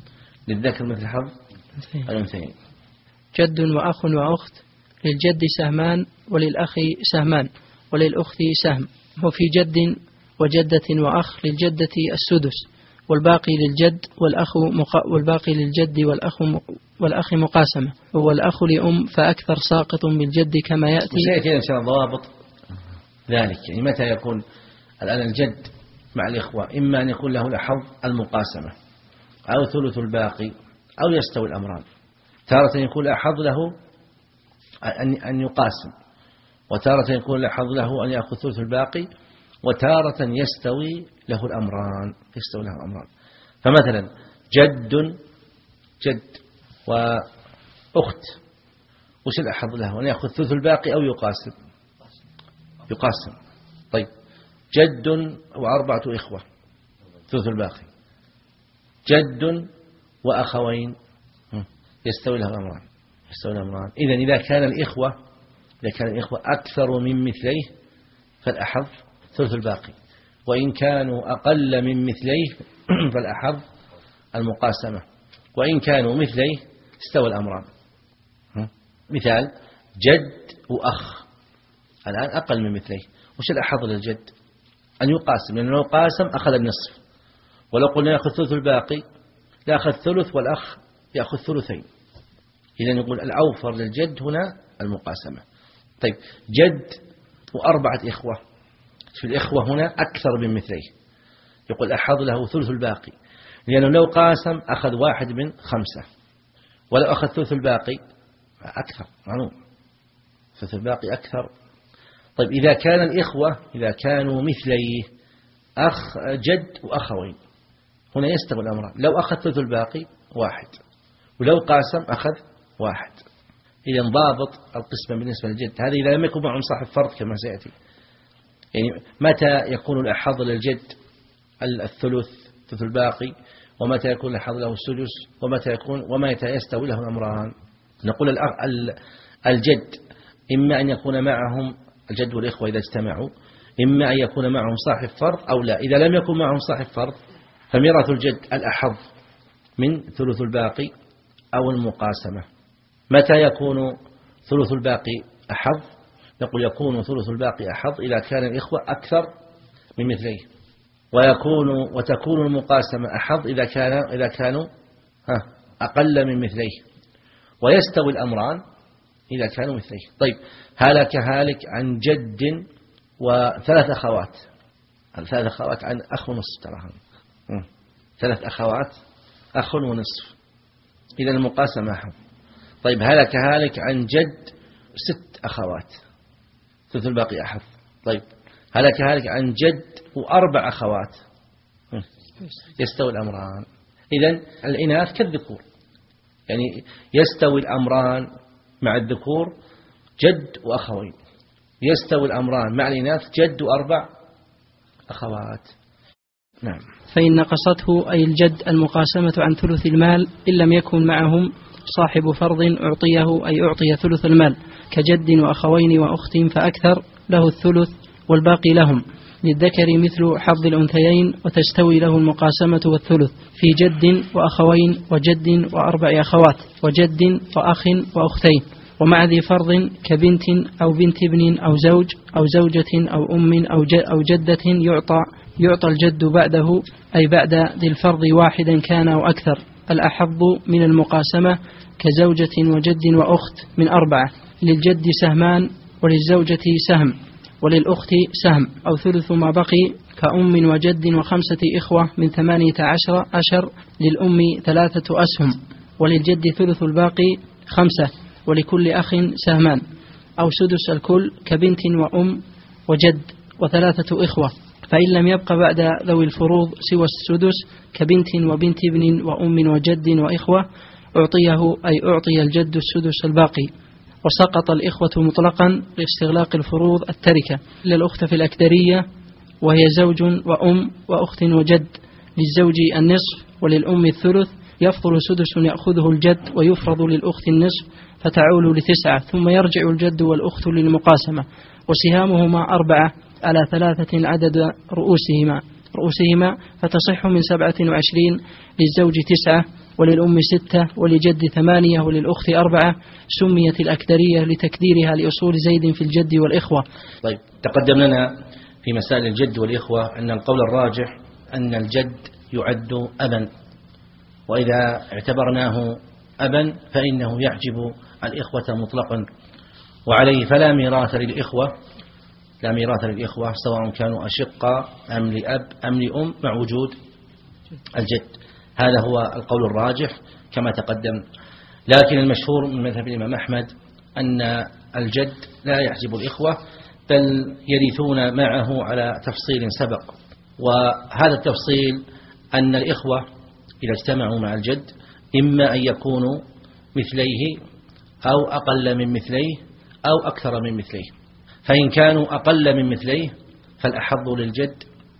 للذكر مثل حظ الأنثيين. جد وأخ وأخت، للجد سهمان وللأخ سهمان وللأخت سهم. وفي جد وجدة وأخ للجدة السدس، والباقي للجد والأخ مق... والباقي للجد والأخ م... والأخ مقاسمة، والأخ لأم فأكثر ساقط بالجد كما يأتي. وسيأتي إن شاء الله ضوابط ذلك، يعني متى يكون الآن الجد مع الإخوة إما أن يكون له الحظ المقاسمة أو ثلث الباقي أو يستوي الأمران. تارة يكون الحظ له أن يقاسم، وتارة يكون الحظ له أن يأخذ ثلث الباقي، وتارة يستوي له الأمران يستوي له الأمران. فمثلا جد جد وأخت، وش الأحظ له؟ أن يأخذ ثلث الباقي أو يقاسم يقاسم طيب جد وأربعة إخوة ثلث الباقي، جد وأخوين يستوي له الأمران يستوي له الأمران. إذن إذا كان الإخوة إذا كان الإخوة أكثر من مثليه فالأحظ ثلث الباقي، وإن كانوا أقل من مثليه فالأحظ المقاسمة، وإن كانوا مثليه استوى الأمران. مثال جد وأخ الآن أقل من مثليه، وش الأحظ للجد؟ أن يقاسم، لأنه لو قاسم أخذ النصف، ولو قلنا يأخذ ثلث الباقي يأخذ ثلث والأخ يأخذ ثلثين. إذن يقول الأوفر للجد هنا المقاسمة. طيب جد وأربعة إخوة، في الإخوة هنا أكثر من مثليه، يقول أحظ له ثلث الباقي، لأنه لو قاسم أخذ واحد من خمسة، ولو أخذ ثلث الباقي أكثر معلوم ثلث الباقي أكثر. طيب إذا كان الإخوة إذا كانوا مثليه أخ جد وأخوين هنا يستوي الأمران، لو أخذ ثلث الباقي واحد، ولو قاسم أخذ واحد. إذا ضابط القسمة بالنسبة للجد هذا إذا لم يكن معهم صاحب فرض كما سيأتي. يعني متى يكون الأحظ للجد الثلث ثلث الباقي، ومتى يكون الأحظ له السدس، ومتى يكون ومتى يستوي له الأمران. نقول الجد إما أن يكون معهم الجد والإخوة إذا اجتمعوا، إما أن يكون معهم صاحب فرض أو لا. إذا لم يكن معهم صاحب فرض فميراث الجد الأحظ من ثلث الباقي أو المقاسمة. متى يكون ثلث الباقي أحظ؟ نقول يكون ثلث الباقي أحظ إذا كان الإخوة أكثر من مثليه، ويكون وتكون المقاسمة أحظ إذا كان إذا كانوا أقل من مثليه، ويستوي الأمران إذا كانوا مثليه. طيب هلك هالك عن جد وثلاث أخوات، ثلاث أخوات عن أخ ونصف، تراهم ثلاث أخوات أخ ونصف، إذا المقاسمة أحظ. طيب هلك هالك عن جد ست أخوات ثلث الباقي أحظ. طيب هلك هالك عن جد وأربع أخوات يستوي الأمران. إذن الإناث كالذكور، يعني يستوي الأمران مع الذكور جد وأخوين، يستوي الأمران مع الإناث جد وأربع أخوات. نعم. فإن نقصته أي الجد المقاسمة عن ثلث المال إن لم يكن معهم صاحب فرض أعطيه أي أعطي ثلث المال، كجد وأخوين وأخت فأكثر له الثلث والباقي لهم، للذكر مثل حظ الأنثيين وتستوي له المقاسمة والثلث في جد وأخوين وجد وأربع أخوات وجد وأخ وأختين، ومع ذي فرض كبنت أو بنت ابن أو زوج أو زوجة أو أم أو جدة يعطى يعطى الجد بعده أي بعد ذي الفرض واحدا كان أو أكثر، الأحظ من المقاسمة كزوجة وجد وأخت من أربعة، للجد سهمان وللزوجة سهم وللأخت سهم أو ثلث ما بقي، كأم وجد وخمسة إخوة من ثمانية عشر أشر، للأم ثلاثة أسهم وللجد ثلث الباقي خمسة، ولكل أخ سهمان أو سدس الكل، كبنت وأم وجد وثلاثة إخوة، فإن لم يبق بعد ذوي الفروض سوى السدس كبنت وبنت ابن وأم وجد وإخوة أعطيه أي أعطي الجد السدس الباقي. وسقط الإخوة مطلقا لاستغلاق الفروض التركة، إلا الأخت في الأكدرية وهي زوج وأم وأخت وجد، للزوج النصف وللأم الثلث، يفضل سدس يأخذه الجد ويفرض للأخت النصف فتعول لتسعة، ثم يرجع الجد والأخت للمقاسمة، وسهامهما أربعة على ثلاثة عدد رؤوسهما رؤوسهما فتصح من سبعة وعشرين، للزوج تسعة وللأم ستة ولجد ثمانية وللأخت أربعة. سميت الأكدرية لتكديرها لأصول زيد في الجد والإخوة. طيب، تقدم لنا في مسائل الجد والإخوة أن القول الراجح أن الجد يعد أبا، وإذا اعتبرناه أبا فإنه يحجب الإخوة مطلقا، وعليه فلا ميراث للإخوة لا ميراث للإخوة سواء كانوا أشقة أم لأب أم لأم مع وجود الجد. هذا هو القول الراجح كما تقدم. لكن المشهور من مذهب الإمام أحمد أن الجد لا يحجب الإخوة، بل يرثون معه على تفصيل سبق. وهذا التفصيل أن الإخوة إذا اجتمعوا مع الجد إما أن يكونوا مثليه أو أقل من مثليه أو أكثر من مثليه. فإن كانوا أقل من مثليه فالأحظ للجد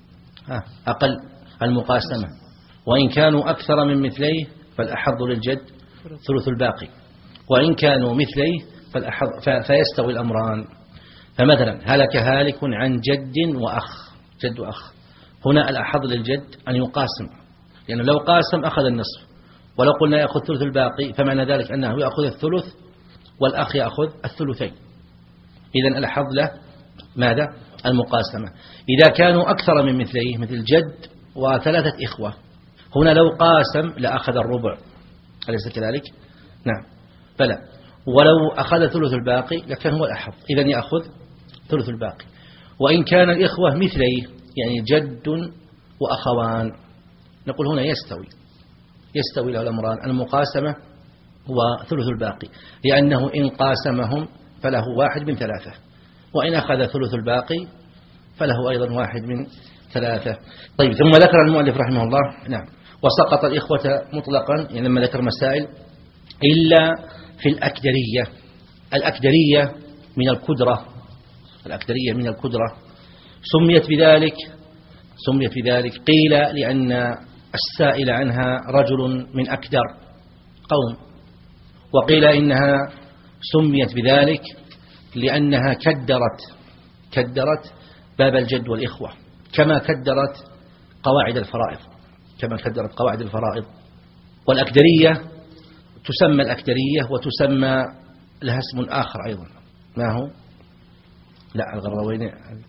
أقل المقاسمة، وإن كانوا أكثر من مثليه فالأحظ للجد ثلث الباقي، وإن كانوا مثليه فالأحظ فيستوي الأمران. فمثلا هلك هالك عن جد وأخ جد وأخ، هنا الأحظ للجد أن يقاسم، لأنه لو قاسم أخذ النصف، ولو قلنا يأخذ ثلث الباقي فمعنى ذلك أنه يأخذ الثلث والأخ يأخذ الثلثين. إذن الأحظ له ماذا؟ المقاسمة. إذا كانوا أكثر من مثليه مثل جد وثلاثة إخوة، هنا لو قاسم لأخذ الربع، أليس كذلك؟ نعم بلى. ولو أخذ ثلث الباقي لكان هو الأحظ، إذن يأخذ ثلث الباقي. وإن كان الإخوة مثليه يعني جد وأخوان، نقول هنا يستوي يستوي له الأمران، المقاسمة وثلث الباقي، لأنه إن قاسمهم فله واحد من ثلاثة، وإن أخذ ثلث الباقي فله أيضا واحد من ثلاثة. طيب، ثم ذكر المؤلف رحمه الله نعم وسقط الإخوة مطلقا، يعني لما ذكر مسائل إلا في الأكدرية. الأكدرية من الكدرة الأكدرية من الكدرة سميت بذلك سميت بذلك قيل لأن السائل عنها رجل من أكدر قوم، وقيل إنها سميت بذلك لأنها كدرت كدرت باب الجد والإخوة، كما كدرت قواعد الفرائض كما كدرت قواعد الفرائض. والأكدرية تسمى الأكدرية وتسمى لها اسم آخر أيضا، ما هو؟ لا الغراوين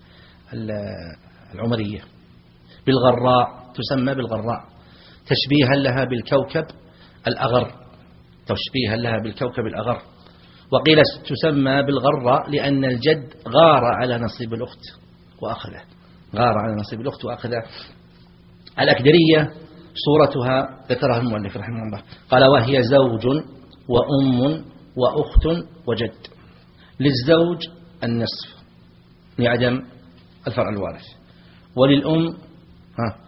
العمرية، بالغراء، تسمى بالغراء تشبيها لها بالكوكب الأغر تشبيها لها بالكوكب الأغر. وقيل تسمى بالغراء لأن الجد غار على نصيب الأخت وأخذه غار على نصيب الأخت وأخذه. الأكدرية صورتها ذكرها المؤلف رحمه الله، قال وهي زوج وأم وأخت وجد. للزوج النصف لعدم الفرع الوارث، وللأم ها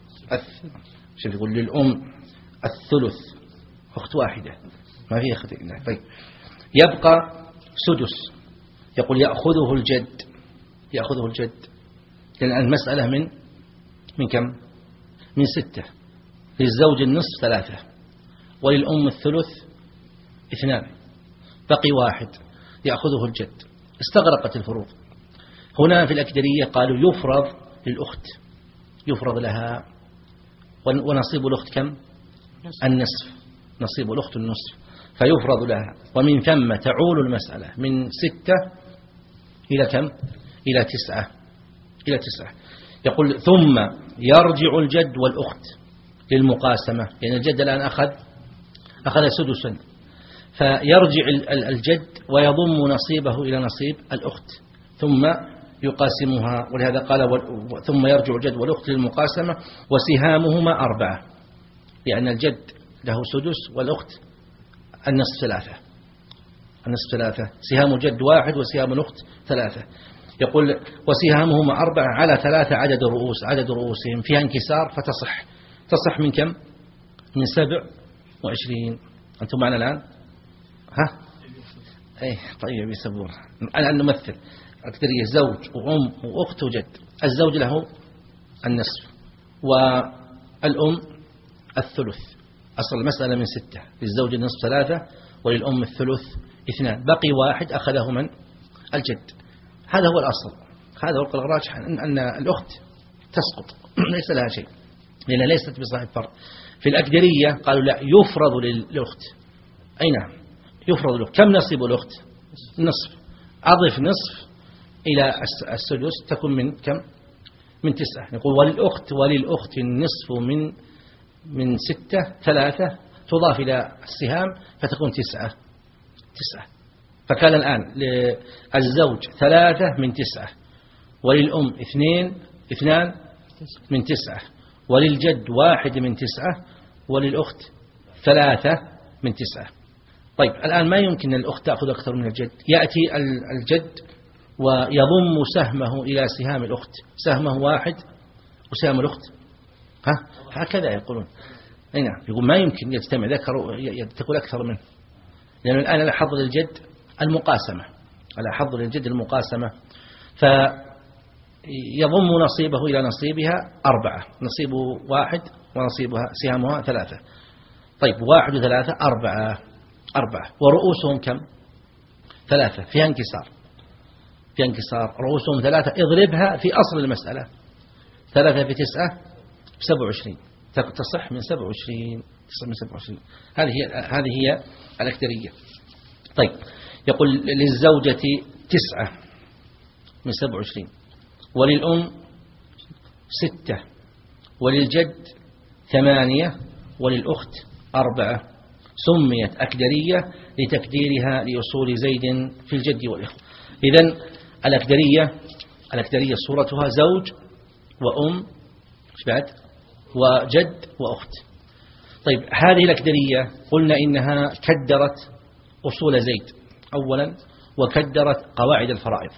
شوف يقول للأم الثلث، أخت واحدة ما فيها أخت. طيب، يبقى سدس، يقول يأخذه الجد يأخذه الجد لأن المسألة من من كم؟ من ستة. للزوج النصف ثلاثة، وللأم الثلث اثنان، بقي واحد يأخذه الجد. استغرقت الفروض. هنا في الأكدرية قالوا يفرض للأخت يفرض لها، ونصيب الأخت كم؟ النصف نصيب الأخت النصف، فيفرض لها. ومن ثم تعول المسألة من ستة إلى كم؟ إلى تسعة إلى تسعة. يقول ثم يرجع الجد والأخت للمقاسمة، يعني الجد الآن أخذ أخذ سدسا، فيرجع الجد ويضم نصيبه إلى نصيب الأخت ثم يقاسمها. ولهذا قال ثم يرجع الجد والأخت للمقاسمة وسهامهما أربعة، لأن الجد له سدس والأخت النصف ثلاثة النصف ثلاثة سهام الجد واحد وسهام الأخت ثلاثة. يقول وسهامهما أربعة على ثلاثة عدد الرؤوس عدد رؤوسهم فيها انكسار فتصح تصح من كم؟ من سبع وعشرين. أنتم معنا الآن؟ ها؟ أي طيب يسبون. الآن نمثل أكثرية زوج وأم وأخت وجد. الزوج له النصف والأم الثلث. أصل المسألة من ستة، للزوج النصف ثلاثة وللأم الثلث اثنان، بقي واحد أخذه من الجد. هذا هو الأصل، هذا هو الراجح أن الأخت تسقط ليس لها شيء. لأنها ليست بصاحب فرض. في الأكدرية قالوا لا، يفرض للأخت. أي نعم، يفرض للأخت. كم نصيب الأخت؟ نصف. أضف نصف إلى السدس تكون من كم؟ من تسعة. يقول وللأخت وللأخت النصف من من ستة ثلاثة، تضاف إلى السهام فتكون تسعة تسعة. فكان الآن للزوج ثلاثة من تسعة، وللأم اثنين اثنان من تسعة، وللجد واحد من تسعة، وللأخت ثلاثة من تسعة. طيب الآن ما يمكن الأخت تأخذ أكثر من الجد. يأتي الجد ويضم سهمه إلى سهام الأخت، سهمه واحد وسهم الأخت ها هكذا يقولون. أي نعم، يقول ما يمكن يجتمع ذكر تكون أكثر منه، لأن الآن على حظ للجد المقاسمة، على حظ للجد المقاسمة، فيضم نصيبه إلى نصيبها أربعة، نصيب واحد ونصيبها سهامها ثلاثة. طيب واحد وثلاثة أربعة أربعة، ورؤوسهم كم؟ ثلاثة، فيها انكسار، فيها انكسار، رؤوسهم ثلاثة. اضربها في أصل المسألة، ثلاثة في تسعة بسبع وعشرين، تصح من سبع وعشرين، تصح من سبع وعشرين. هذه هي هذه هي الأكثرية. طيب يقول للزوجة تسعة من سبع وعشرين، وللأم ستة، وللجد ثمانية، وللأخت أربعة. سميت أكدرية لتكديرها لأصول زيد في الجد والإخوة. إذن الأكدرية الأكدرية صورتها زوج وأم بعد وجد وأخت. طيب هذه الأكدرية قلنا إنها كدرت أصول زيد أولا، وكدرت قواعد الفرائض.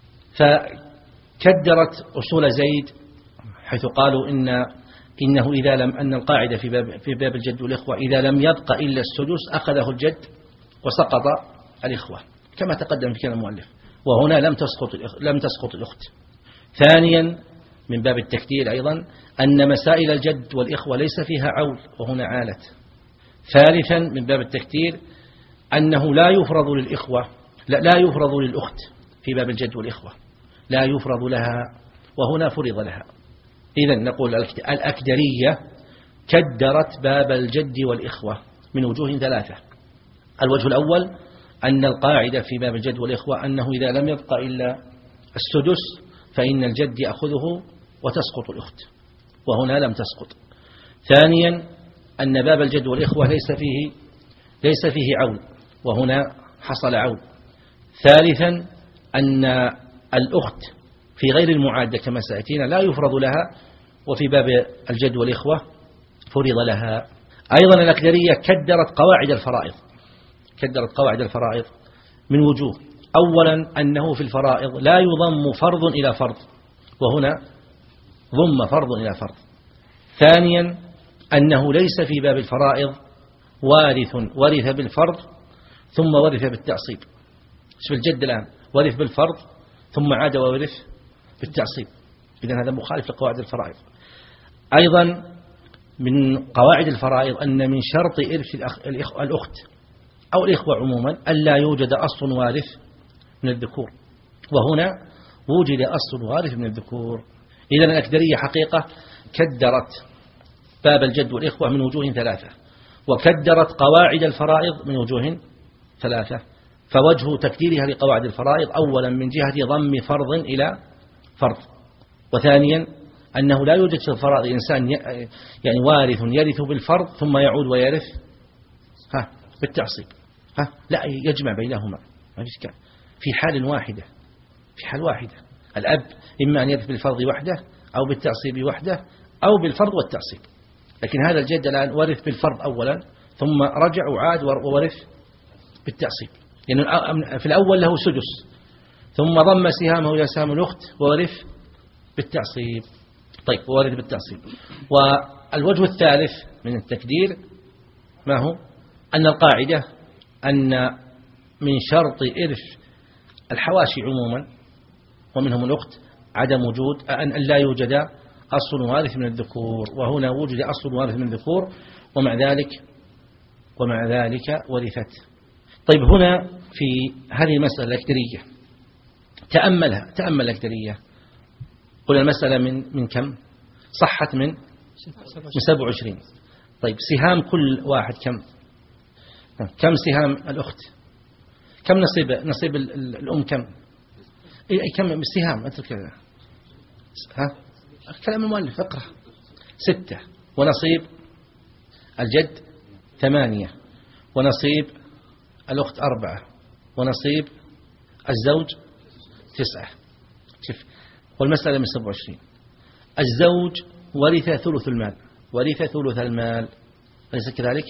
فكدرت أصول زيد حيث قالوا إن إنه إذا لم أن القاعدة في باب في باب الجد والإخوة إذا لم يبق إلا السدس أخذه الجد وسقط الإخوة كما تقدم في كلام المؤلف، وهنا لم تسقط لم تسقط الأخت. ثانيا من باب التكدير أيضا أن مسائل الجد والإخوة ليس فيها عول وهنا عالت. ثالثا من باب التكدير أنه لا يفرض للإخوة لا, لا يفرض للأخت في باب الجد والإخوة، لا يفرض لها وهنا فرض لها. إذن نقول الأكدرية كدرت باب الجد والإخوة من وجوه ثلاثة. الوجه الأول أن القاعدة في باب الجد والإخوة أنه إذا لم يبقى إلا السدس فإن الجد يأخذه وتسقط الأخت، وهنا لم تسقط. ثانيا أن باب الجد والإخوة ليس فيه ليس فيه عول وهنا حصل عول. ثالثا أن الأخت في غير المعادة كما سأتينا لا يفرض لها، وفي باب الجد والإخوة فرض لها. أيضا الأكدرية كدرت قواعد الفرائض كدرت قواعد الفرائض من وجوه. أولا أنه في الفرائض لا يضم فرض إلى فرض، وهنا ضم فرض إلى فرض. ثانيا أنه ليس في باب الفرائض وارث ورث بالفرض ثم ورث بالتعصيب. شوف الجد الآن ورث بالفرض ثم عاد وورث بالتعصيب، إذن هذا مخالف لقواعد الفرائض. أيضا من قواعد الفرائض أن من شرط إرث الأخت أو الإخوة عموما ألا يوجد أصل وارث من الذكور، وهنا وجد أصل وارث من الذكور. إذن الأكدرية حقيقة كدرت باب الجد والإخوة من وجوه ثلاثة، وكدرت قواعد الفرائض من وجوه ثلاثة. فوجه تكديرها لقواعد الفرائض أولا من جهة ضم فرض إلى فرض، وثانيا أنه لا يوجد في الفرائض إنسان يعني وارث يرث بالفرض ثم يعود ويرث ها بالتعصيب، ها لا يجمع بينهما ما فيش كان في حال واحدة في حال واحدة الأب إما أن يرث بالفرض وحده أو بالتعصيب وحده أو بالفرض والتعصيب. لكن هذا الجد الآن ورث بالفرض أولا ثم رجع وعاد وورث بالتعصيب، لأن يعني في الأول له سدس ثم ضم سهامه إلى سهام الأخت وورث بالتعصيب. طيب وورث بالتعصيب. والوجه الثالث من التكدير ما هو؟ أن القاعدة أن من شرط إرث الحواشي عموما ومنهم الأخت عدم وجود أن لا يوجد أصل وارث من الذكور، وهنا وجد أصل وارث من الذكور ومع ذلك ومع ذلك ورثت. طيب هنا في هذه المسألة الأكدرية تأملها تأمل الأكدرية. قل المسألة من من كم؟ صحت من من سبعة وعشرين. طيب سهام كل واحد كم؟ كم سهام الأخت؟ كم نصيب نصيب الأم كم؟ أي كم بالسهام؟ أترك ها كلام المؤلف اقرأ. ستة. ونصيب الجد ثمانية، ونصيب الأخت أربعة، ونصيب الزوج تسعة. شوف والمسألة من سبعة وعشرين. الزوج ورث ثلث المال، ورث ثلث المال أليس كذلك؟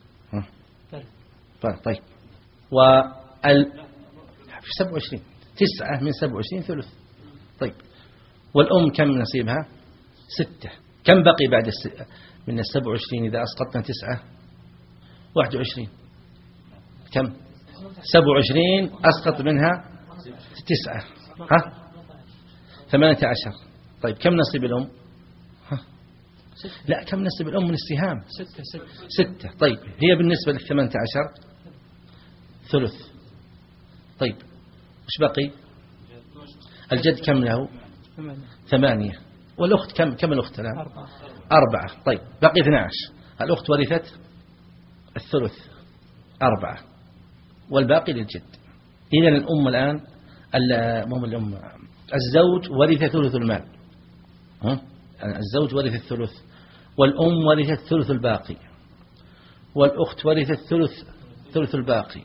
طيب وال في سبعة وعشرين تسعة من سبعة وعشرين ثلث. طيب والأم كم نصيبها؟ ستة. كم بقي بعد الس... من السبع وعشرين إذا أسقطنا تسعة؟ واحد وعشرين. كم؟ سبع وعشرين أسقط منها تسعة، ها ثمانية عشر. طيب كم نصيب الأم؟ ها؟ لا كم نصيب الأم من السهام؟ ستة. ستة. ستة. طيب هي بالنسبة للثمانية عشر ثلث. طيب وش بقي؟ الجد كم له؟ ثمانية. والأخت كم؟ كم الأخت الآن؟ أربعة. أربعة. طيب بقي اثني عشر. الأخت ورثت الثلث أربعة، والباقي للجد. إذا الأم الآن مو الأم الزوج ورث ثلث المال، الزوج ورث الثلث، والأم ورثت الثلث الباقي، والأخت ورثت الثلث ثلث الباقي،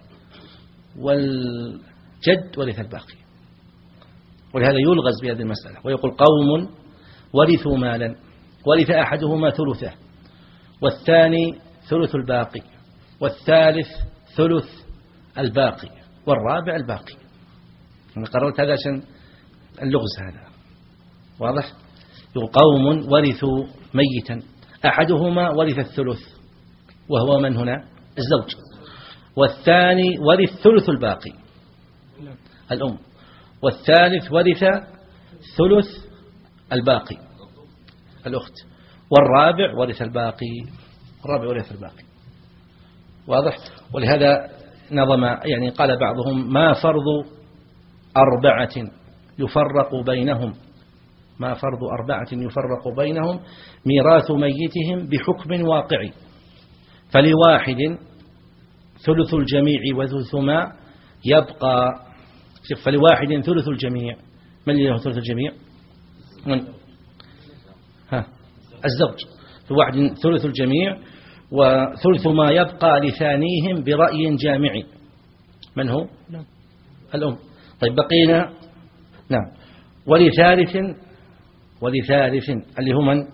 والجد ورث الباقي. ولهذا يلغز بهذه المسألة ويقول قوم ورثوا مالا ورث أحدهما ثلثه، والثاني ثلث الباقي، والثالث ثلث الباقي، والرابع الباقي. أنا قررت هذا عشان اللغز هذا واضح. يقول قوم ورثوا ميتا أحدهما ورث الثلث وهو من هنا؟ الزوج، والثاني ورث ثلث الباقي الأم، والثالث ورث ثلث الباقي الأخت، والرابع ورث الباقي الرابع ورث الباقي. واضح. ولهذا نظم يعني قال بعضهم ما فرض أربعة يفرق بينهم ما فرض أربعة يفرق بينهم ميراث ميتهم بحكم واقعي، فلواحد ثلث الجميع وثلث ما يبقى. فلواحد ثلث الجميع. من اللي له ثلث الجميع؟ من؟ ها الزوج. فواحد ثلث الجميع وثلث ما يبقى لثانيهم برأي جامعي. من هو؟ الأم. طيب بقينا نعم ولثالث ولثالث اللي هو من؟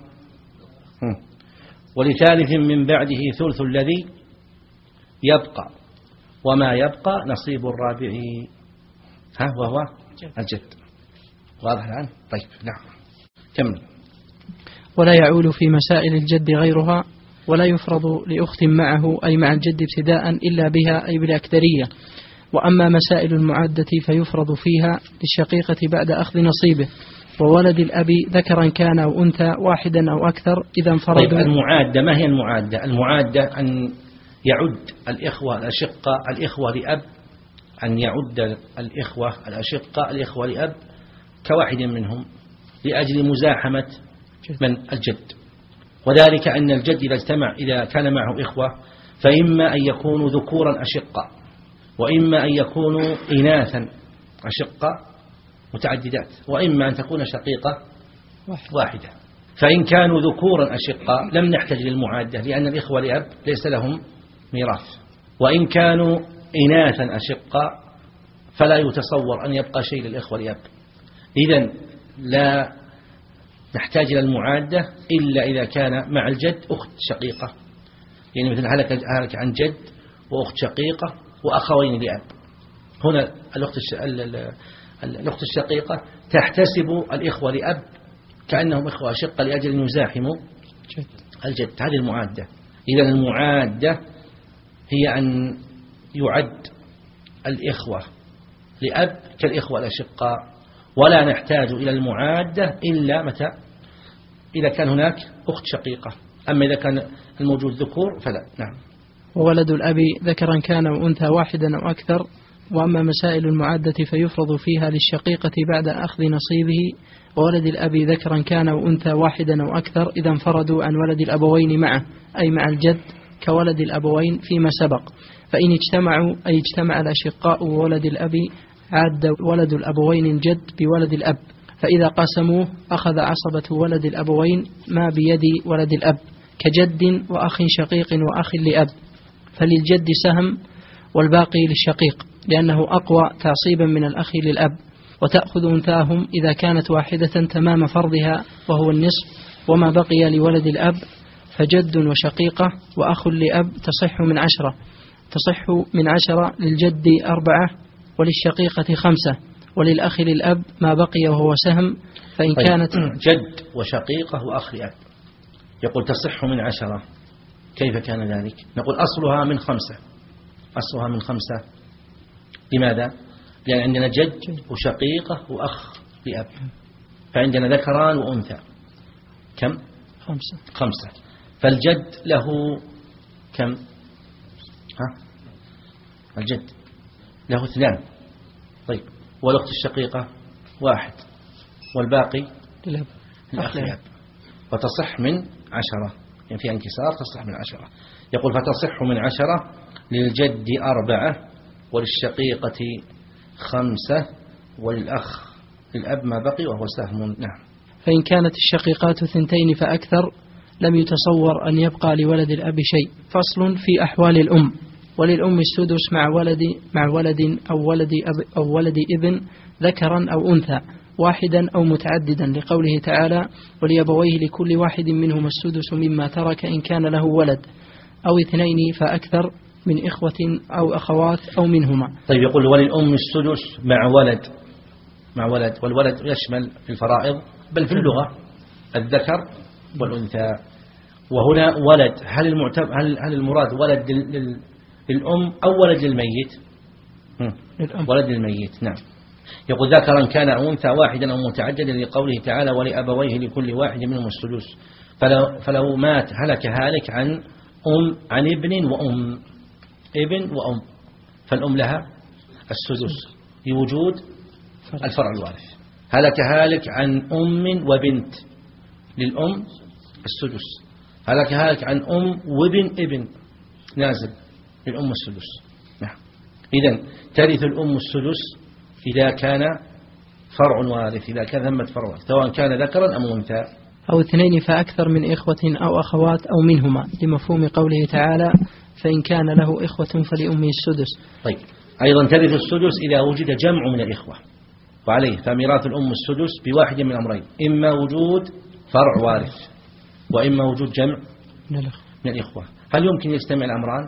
ولثالث من بعده ثلث الذي يبقى، وما يبقى نصيب الرابع ها وهو الجد. واضح الآن؟ طيب نعم كمل. ولا يعول في مسائل الجد غيرها، ولا يفرض لأخت معه أي مع الجد ابتداء إلا بها أي بالأكثرية. وأما مسائل المعادة فيفرض فيها للشقيقة بعد أخذ نصيبه، وولد الأب ذكرا كان أو أنثى واحدا أو أكثر إذا انفرد. طيب المعادة ما هي المعادة؟ المعادة أن يعد الإخوة الأشقة الإخوة لأب أن يعد الإخوة الأشقة الإخوة لأب كواحد منهم لأجل مزاحمة من الجد. وذلك أن الجد إذا اجتمع إذا كان معه إخوة فإما أن يكونوا ذكورا أشقة، وإما أن يكونوا إناثا أشقة متعددات، وإما أن تكون شقيقة واحدة. فإن كانوا ذكورا أشقة لم نحتاج للمعادة لأن الإخوة لأب ليس لهم ميراث، وإن كانوا إناثا أشقة فلا يتصور أن يبقى شيء للإخوة لأب. إذن لا نحتاج إلى المعادة إلا إذا كان مع الجد أخت شقيقة، يعني مثل هلك هلك عن جد وأخت شقيقة وأخوين لأب. هنا الأخت الأخت الشقيقة تحتسب الإخوة لأب كأنهم إخوة أشقة لأجل أن يزاحموا الجد. هذه المعادة. إذا المعادة هي أن يعد الإخوة لأب كالإخوة الأشقاء، ولا نحتاج إلى المعادة إلا متى إذا كان هناك أخت شقيقة. أما إذا كان الموجود ذكور فلا. نعم. وولد الأب ذكرا كان أو أنثى واحدا أو أكثر وأما مسائل المعدة فيفرض فيها للشقيقة بعد أخذ نصيبه وولد الأب ذكرا كان أو أنثى واحدا أو أكثر إذا انفردوا عن ولد الأبوين معه، أي مع الجد كولد الأبوين فيما سبق. فإن اجتمعوا أي اجتمع الأشقاء وولد الأب عاد ولد الأبوين الجد بولد الأب، فإذا قسموه أخذ عصبة ولد الأبوين ما بيد ولد الأب كجد وأخ شقيق وأخ لأب، فللجد سهم والباقي للشقيق لأنه أقوى تعصيبا من الأخ للأب. وتأخذ أنثاهم إذا كانت واحدة تمام فرضها وهو النصف، وما بقي لولد الأب فجد وشقيقة وأخ لأب تصح من عشرة تصح من عشرة للجد أربعة وللشقيقة خمسة وللأخ للأب ما بقي وهو سهم. فإن طيب. كانت جد وشقيقة وأخ لأب يقول تصح من عشرة، كيف كان ذلك؟ نقول أصلها من خمسة أصلها من خمسة لماذا؟ لأن عندنا جد وشقيقة وأخ لأب، فعندنا ذكران وأنثى كم؟ خمسة خمسة فالجد له كم؟ ها؟ الجد له اثنان. طيب والأخت الشقيقة واحد والباقي للأب الأخ لأب، وتصح من عشرة، يعني في انكسار تصح من عشرة. يقول فتصح من عشرة للجد أربعة وللشقيقة خمسة وللأخ للأب ما بقي وهو سهم. نعم. فإن كانت الشقيقات ثنتين فأكثر لم يتصور أن يبقى لولد الأب شيء. فصل في أحوال الأم. وللأم السدس مع ولد مع ولد أو ولد أب أو ولد ابن ذكرا أو أنثى واحدا أو متعددا، لقوله تعالى ولأبويه لكل واحد منهما السدس مما ترك إن كان له ولد أو اثنين فأكثر من إخوة أو أخوات أو منهما. طيب يقول وللأم السدس مع ولد مع ولد والولد يشمل في الفرائض بل في اللغة الذكر والأنثى. وهنا ولد هل المعتبر هل هل المراد ولد للأم أو ولد للميت؟ ولد للميت. نعم. يقول ذكرا كان أو أنثى واحدا أو متعددا، لقوله تعالى ولأبويه لكل واحد منهم السدس. فلو, فلو مات هلك هالك عن أم عن ابن وأم ابن وأم، فالأم لها السدس لوجود الفرع الوارث. هلك هالك عن أم وبنت للأم السدس، هلك هالك عن أم وابن ابن نازل للأم السدس. نعم. إذن ترث الأم السدس إذا كان فرع وارث، إذا كان ثمة فرع وارث سواء كان ذكرا أم أنثى أو اثنين فأكثر من إخوة أو أخوات أو منهما، لمفهوم قوله تعالى فإن كان له إخوة فلأمه السدس. طيب أيضا ترث السدس إذا وجد جمع من الإخوة، وعليه فميراث الأم السدس بواحد من أمرين، إما وجود فرع وارث وإما وجود جمع من الإخوة. هل يمكن يجتمع الأمران؟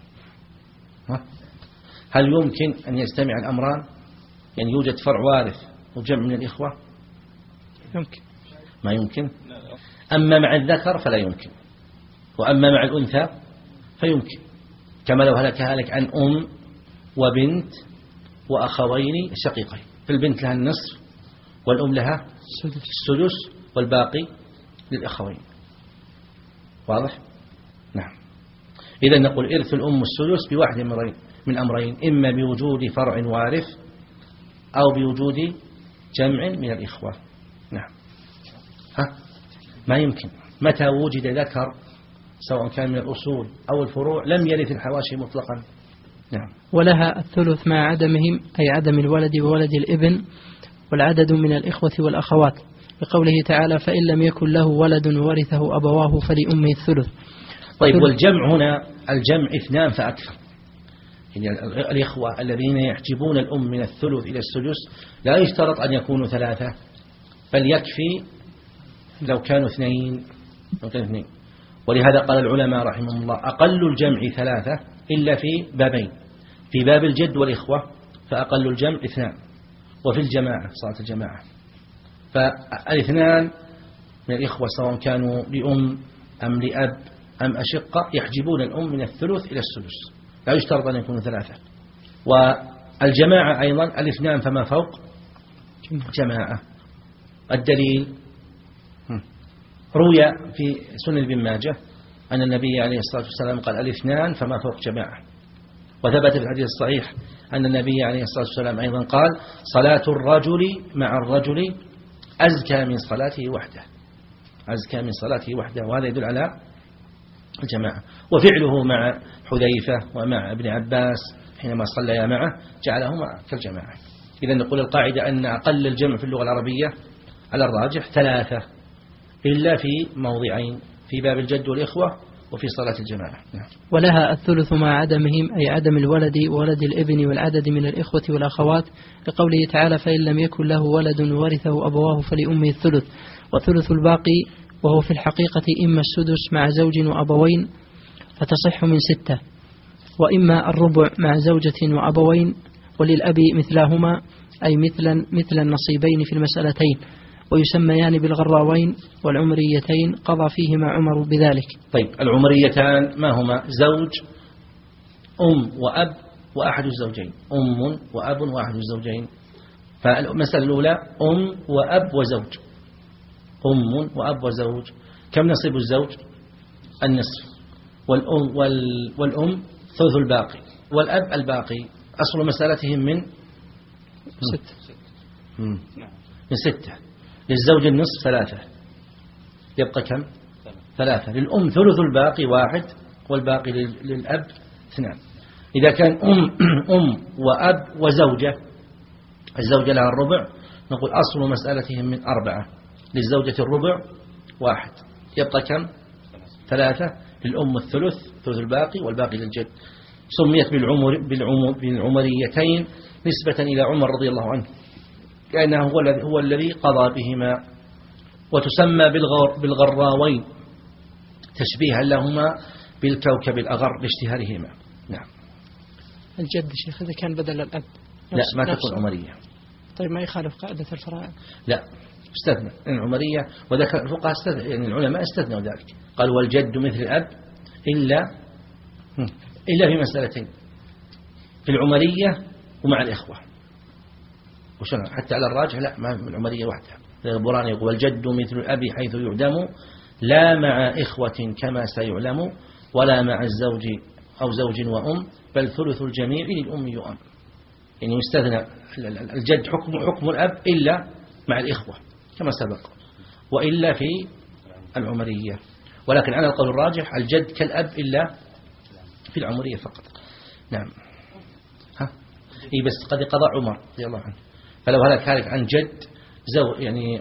هل يمكن أن يجتمع الأمران؟ يعني يوجد فرع وارث وجمع من الإخوة؟ يمكن. ما يمكن. أما مع الذكر فلا يمكن، وأما مع الأنثى فيمكن، كما لو هلك هلك عن أم وبنت وأخوين شقيقين، فالبنت لها النصف والأم لها السدس والباقي للأخوين. واضح؟ نعم. إذا نقول إرث الأم السدس بواحد من أمرين، إما بوجود فرع وارث أو بوجود جمع من الإخوة. نعم. ها؟ ما يمكن. متى وجد ذكر سواء كان من الأصول أو الفروع لم يرث الحواشي مطلقا. نعم. ولها الثلث مع عدمهم، أي عدم الولد وولد الابن والعدد من الإخوة والأخوات، بقوله تعالى فإن لم يكن له ولد ورثه أبواه فلأمه الثلث. طيب والجمع هنا الجمع اثنان فأكثر، يعني الإخوة الذين يحجبون الأم من الثلث إلى السدس لا يشترط أن يكونوا ثلاثة، بل يكفي لو كانوا اثنين لو كانوا اثنين. ولهذا قال العلماء رحمهم الله أقل الجمع ثلاثة إلا في بابين، في باب الجد والإخوة فأقل الجمع اثنان، وفي الجماعة صلاة الجماعة فالاثنان من الإخوة سواء كانوا لأم أم لأب أم أشقة يحجبون الأم من الثلث إلى السدس، لا يشترط أن يكونوا ثلاثة. والجماعة أيضا الاثنان فما فوق جماعة. الدليل روي في سنن ابن ماجه أن النبي عليه الصلاة والسلام قال الاثنان فما فوق جماعة، وثبت في الحديث الصحيح أن النبي عليه الصلاة والسلام أيضا قال صلاة الرجل مع الرجل أزكى من صلاته وحده، أزكى من صلاته وحده، وهذا يدل على الجماعة. وفعله مع حذيفة ومع ابن عباس حينما صليا معه جعلهما كالجماعة. إذا نقول القاعدة أن أقل الجمع في اللغة العربية على الراجح ثلاثة، إلا في موضعين، في باب الجد والإخوة وفي صلاة الجماعة. نعم. ولها الثلث مع عدمهم، أي عدم الولد وولد الابن والعدد من الإخوة والأخوات، لقوله تعالى فإن لم يكن له ولد ورثه أبواه فلأمه الثلث، وثلث الباقي وهو في الحقيقة إما السدس مع زوج وأبوين فتصح من ستة، وإما الربع مع زوجة وأبوين وللأب مثلهما، أي مثلا مثل النصيبين في المسألتين، ويسميان بالغراوين والعمريتين، قضى فيهما عمر بذلك. طيب العمريتان ما هما؟ زوج أم وأب وأحد الزوجين، أم وأب وأحد الزوجين. فالمسألة الأولى أم وأب وزوج، أم وأب وزوج، كم نصيب الزوج؟ النصف، والأم, والأم ثلث الباقي، والأب الباقي. أصل مسألتهم من ستة، من ستة. للزوج النصف ثلاثة، يبقى كم؟ ثلاثة. للأم ثلث الباقي واحد، والباقي للأب اثنان. إذا كان أم, أم وأب وزوجة، الزوجة لها الربع، نقول أصل مسألتهم من أربعة، للزوجة الربع واحد، يبقى كم؟ ثلاثة. للأم الثلث، ثلث الباقي، والباقي للجد. سميت بالعمر بالعمر بالعمريتين نسبة إلى عمر رضي الله عنه، لأنه هو الذي هو الذي قضى بهما. وتسمى بالغر بالغراوين تشبيها لهما بالكوكب الأغر لاشتهارهما. نعم. الجد شيخ إذا كان بدل الأب لا ما تكون عمرية. طيب ما يخالف قاعدة الفرائض؟ لا استثنى العمرية، وذكر الفقهاء استثنى، يعني العلماء استثنوا ذلك، قال والجد مثل الأب إلا إلا في مسألتين، في العمرية ومع الإخوة. وشنا حتى على الراجح لا، ما العمرية وحدها. البراني يقول والجد مثل الأب حيث يعدم، لا مع إخوة كما سيعلم، ولا مع الزوج أو زوج وأم، بل ثلث الجميع للأم يؤم. يعني يستثنى الجد حكم حكم الأب إلا مع الإخوة كما سبق، وإلا في العمرية. ولكن على القول الراجح الجد كالأب إلا في العمرية فقط. نعم. ها إيه بس قد قضى عمر رضي الله عنه، فلو هلك هلك عن جد زو يعني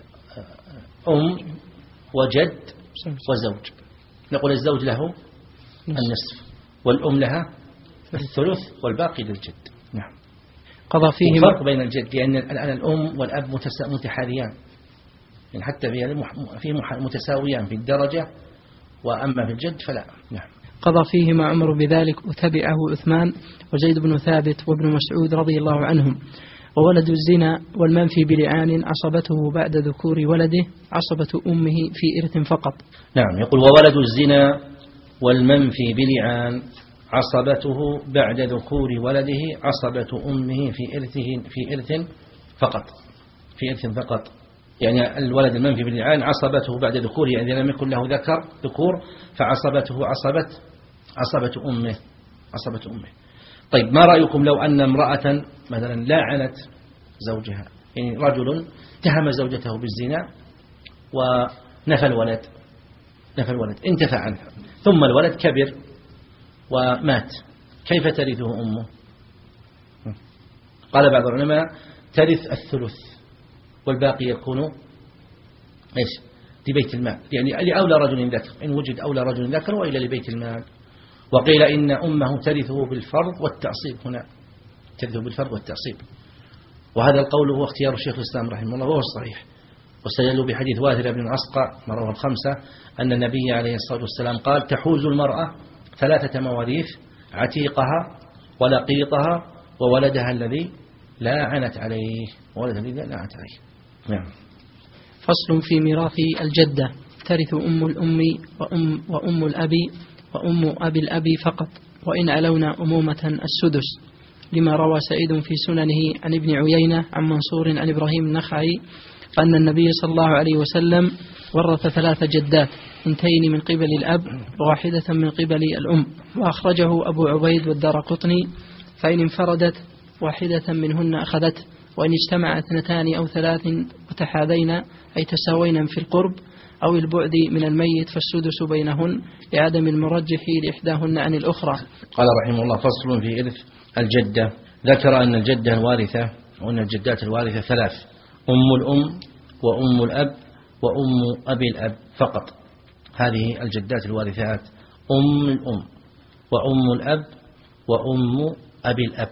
أم وجد وزوج، نقول الزوج له النصف، والأم لها الثلث، والباقي للجد. نعم. قضى فيه فرق بين الجد، لأن الآن الأم والأب متحاذيان، يعني حتى في متساويان في الدرجة، وأما في الجد فلا. نعم. قضى فيهما عمر بذلك، وتبعه عثمان وزيد بن ثابت وابن مسعود رضي الله عنهم. وولد الزنا والمنفي بلعان عصبته بعد ذكور ولده عصبة أمه في إرث فقط. نعم. يقول وولد الزنا والمنفي بلعان عصبته بعد ذكور ولده عصبة أمه في إرثه في إرث فقط، في إرث فقط. يعني الولد المنفي باللعان عصبته بعد ذكوره، يعني لم يكن له ذكر ذكور، فعصبته عصبة عصبة أمه عصبة أمه. طيب ما رأيكم لو أن امرأة مثلا لاعنت زوجها، يعني رجل اتهم زوجته بالزنا ونفى الولد نفى الولد انتفى عنها، ثم الولد كبر ومات، كيف ترثه أمه؟ قال بعض العلماء ترث الثلث، والباقي يكون ايش؟ لبيت المال، يعني لأولى رجل ذكر إن وجد أولى رجل ذكر، وإلى لبيت المال. وقيل إن أمه ترثه بالفرض والتعصيب، هنا ترثه بالفرض والتعصيب، وهذا القول هو اختيار الشيخ الإسلام رحمه الله وهو الصحيح. واستدلوا بحديث واثر بن الأسقع رواه الخمسة أن النبي عليه الصلاة والسلام قال تحوز المرأة ثلاثة مواريث: عتيقها ولقيطها وولدها الذي لا عنت عليه وولدها الذي لا عنت عليه. نعم. فصل في ميراث الجدة: ترث أم الأم وأم, وأم الأب وأم أبي الأب فقط، وإن علونا أمومة السدس، لما روى سعيد في سننه عن ابن عيينة عن منصور عن إبراهيم النخعي أن النبي صلى الله عليه وسلم ورث ثلاث جدات اثنتين من قبل الأب وواحدة من قبل الأم. وأخرجه أبو عبيد والدارقطني. فإن انفردت واحدة منهن أخذته، وإن اجتمع اثنتان أو ثلاث وتحاذين أي تساوينا في القرب أو البعد من الميت فالسدس بينهن لعدم المرجح لإحداهن عن الأخرى. قال رحمه الله: فصل في إرث الجدة. ذكر أن الجدة الوارثة وأن الجدات الوارثة ثلاث: أم الأم وأم الأب وأم أبي الأب فقط. هذه الجدات الوارثات: أم الأم وأم الأب وأم أبي الأب.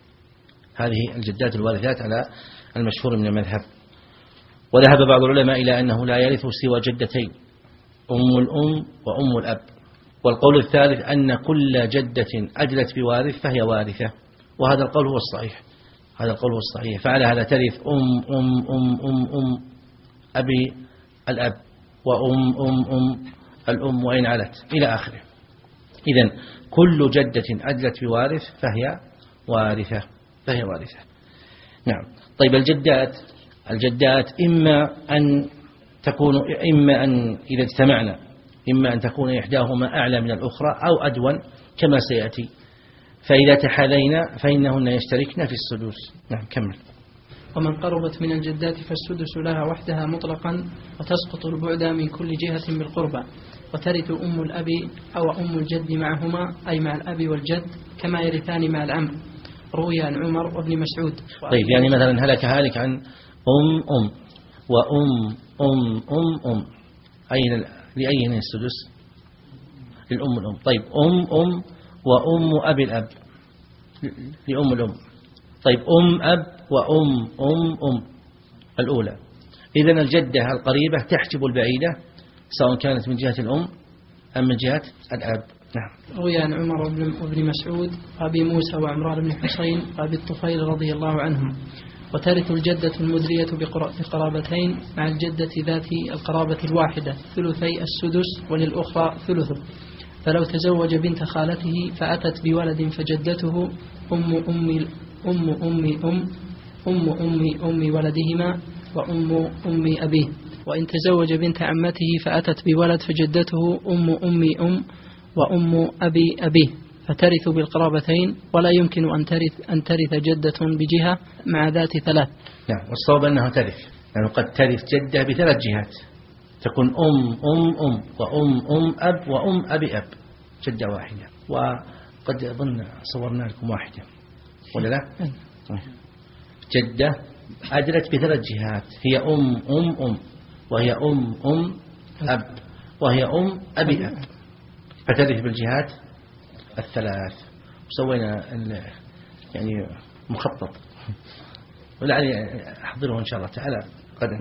هذه الجدات الوارثات على المشهور من المذهب. وذهب بعض العلماء إلى أنه لا يرث سوى جدتين: أم الأم وأم الأب. والقول الثالث أن كل جدة أجلت بوارث فهي وارثة، وهذا القول هو الصحيح. هذا القول هو الصحيح. فعلى هذا ترث أم أم أم أم أم أبي الأب وأم أم أم الأم وإن علت إلى آخره. إذن كل جدة أجلت بوارث فهي وارثة فهي وارثة. نعم. طيب الجدات الجدات إما أن تكون إما أن إذا اجتمعنا إما أن تكون إحداهما أعلى من الأخرى أو أدون كما سيأتي. فإذا تحاذينا فإنهن يشتركن في السدس. نعم كمل. ومن قربت من الجدات فالسدس لها وحدها مطلقا، وتسقط البعد من كل جهة بالقربة، وترث أم الأب أو أم الجد معهما أي مع الأب والجد كما يرثان مع العم. روي عن عمر وابن مسعود. طيب يعني مثلا هلك هالك عن أم أم وأم أم أم أم أين لأين السدس؟ للأم الأم. طيب أم أم وأم أبي الأب لأم الأم. طيب أم أب وأم أم أم الأولى. إذن الجدة القريبة تحجب البعيدة سواء كانت من جهة الأم أم من جهة الأب. نعم. روي عن عمر وابن مسعود وأبي موسى وعمران بن حسين وأبي الطفيل رضي الله عنهم. وترث الجدة المدرية بقرابتين مع الجدة ذات القرابة الواحدة ثلثي السدس وللأخرى ثلثه. فلو تزوج بنت خالته فأتت بولد فجدته أم أم أم أم أم أم أم أم ولدهما وأم أم أبيه. وإن تزوج بنت عمته فأتت بولد فجدته أم أم أم وأم أبي أبيه، فترث بالقرابتين. ولا يمكن أن ترث أن ترث جدة بجهة مع ذات ثلاث. نعم. والصواب أنها ترث، لأنه قد ترث جدة بثلاث جهات، تكون أم أم أم وأم أم أب وأم أبي أب، جدة واحدة. وقد أظن صورنا لكم واحدة ولا لا؟ جدة أدلت بثلاث جهات، هي أم أم أم وهي أم أم أب وهي أم أبي أب، فترث بالجهات الثلاث. وسوينا يعني مخطط ولعلي أحضره إن شاء الله تعالى غدا.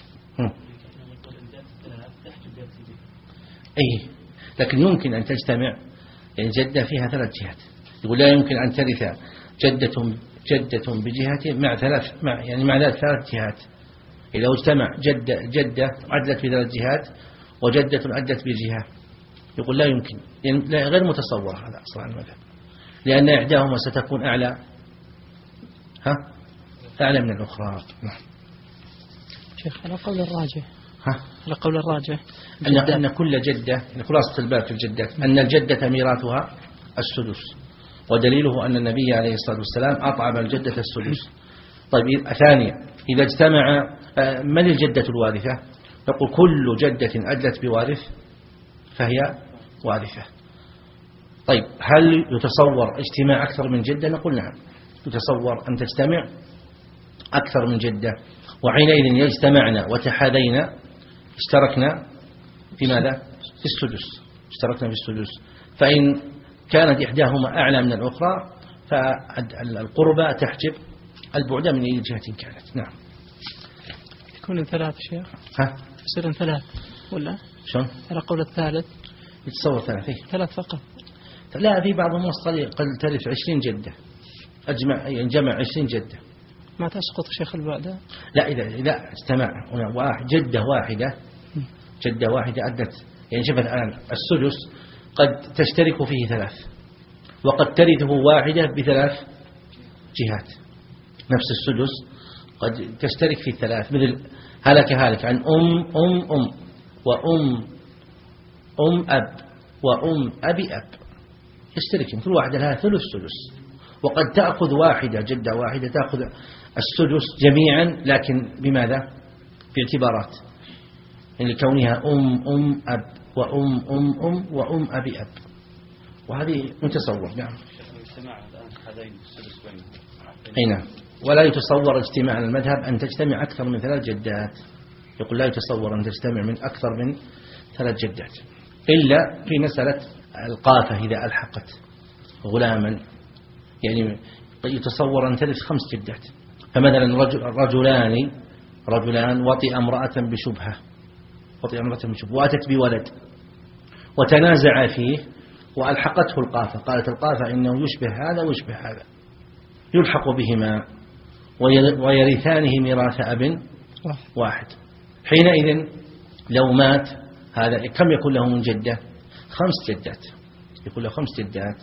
أي لكن يمكن أن تجتمع، يعني جدة فيها ثلاث جهات. يقول لا يمكن أن ترث جدة جدة بجهة مع ثلاث مع يعني مع ذات ثلاث جهات. إذا اجتمع جدة جدة عدلت بثلاث جهات وجدة عدلت بجهة، يقول لا يمكن، يعني غير متصور هذا أصلا المذهب، لأن إحداهما ستكون أعلى ها أعلى من الأخرى. شيخ على قول الراجح ها على قول الراجح أن أن كل جدة، خلاصة الباب في الجدات أن الجدة ميراثها السدس، ودليله أن النبي عليه الصلاة والسلام أطعم الجدة السدس. طيب ثانيا إذا اجتمع من الجدة الوارثة؟ نقول كل جدة أدلت بوارث فهي وارثة. طيب هل يتصور اجتماع أكثر من جدة؟ نقول نعم، يتصور أن تجتمع أكثر من جدة، وحينئذ يجتمعنا وتحاذينا اشتركنا في ماذا؟ في السدس، اشتركنا في السدس. فإن كانت إحداهما أعلى من الأخرى فالقربة تحجب البعد من أي جهة كانت. نعم. يكون ثلاث شيخ. ها؟ يصير ثلاث ولا؟ شون؟ على قول الثالث. يتصور ثلاثة. ثلاث فقط. لا، في بعضهم وصل قد ترث عشرين جدة، أجمع جمع عشرين جدة. ما تسقط شيخ البعد؟ لا، إذا إذا اجتمع واحد جدة واحدة جدة واحدة أدت، يعني شوف الآن السدس قد تشترك فيه ثلاث، وقد ترثه واحدة بثلاث جهات. نفس السدس قد تشترك في الثلاث، مثل هلك هالك عن أم أم أم وأم أم أب وأم أبي أب يشتركن، كل واحدة لها ثلث سدس، وقد تأخذ واحدة جدة واحدة تأخذ السدس جميعا، لكن بماذا؟ باعتبارات، يعني لكونها أم أم أب وأم أم أم وأم أبي أب، وهذه متصور. نعم. أي نعم. ولا يتصور اجتماع المذهب أن تجتمع أكثر من ثلاث جدات، يقول لا يتصور أن تجتمع من أكثر من ثلاث جدات، إلا في مسألة القافة إذا ألحقت غلاما، يعني يتصور أن تلف خمس جدات. فمثلا رجل رجلان رجلان وطئ امرأة بشبهة وطئ امرأة بشبهة وأتت بولد وتنازع فيه وألحقته القافة، قالت القافة إنه يشبه هذا ويشبه هذا، يلحق بهما ويرثانه ميراث أب واحد. حينئذ لو مات هذا كم يكون له من جدة؟ خمس جدات، يكون له خمس جدات،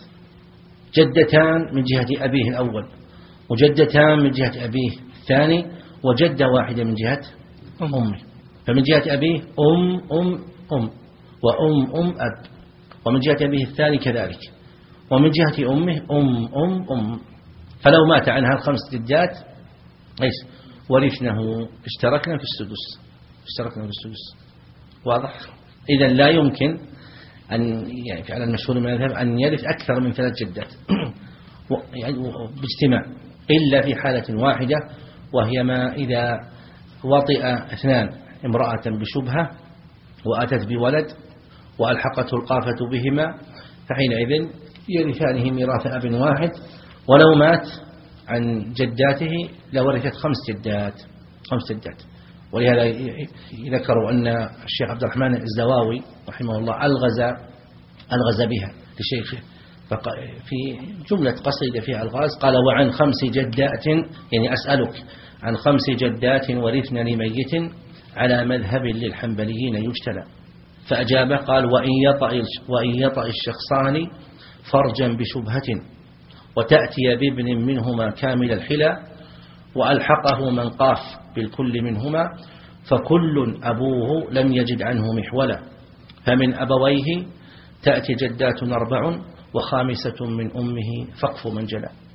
جدتان من جهة أبيه الأول وجدتان من جهة أبيه الثاني وجدة واحدة من جهة أمه. فمن جهة أبيه أم أم أم وأم أم أب، ومن جهة أبيه الثاني كذلك، ومن جهة أمه أم أم أم. فلو مات عنها الخمس جدات ليس ورثنه اشتركنا في السدس اشتركنا في السدس واضح. إذا لا يمكن أن يعني فعلا المشهور من المذهب أن يرث أكثر من ثلاث جدات يعني باجتماع، إلا في حالة واحدة، وهي ما إذا وطئ اثنان امرأة بشبهة وأتت بولد وألحقته القافة بهما، فحينئذ يرثانه ميراث أب واحد، ولو مات عن جداته لورثت خمس جدات خمس جدات. ولهذا ذكروا أن الشيخ عبد الرحمن الزواوي رحمه الله ألغز ألغز بها لشيخه في جملة قصيدة فيها الغاز، قال وعن خمس جدات، يعني أسألك عن خمس جدات ورثن لميت على مذهب للحنبليين يجتلى. فأجاب قال وإن يطأ وإن يطأ الشخصان فرجا بشبهة وتأتي بابن منهما كامل الحلى وألحقه من قاف بالكل منهما فكل أبوه لم يجد عنه محولا، فمن أبويه تأتي جدات أربع وخامسة من أمه فقف من جلى.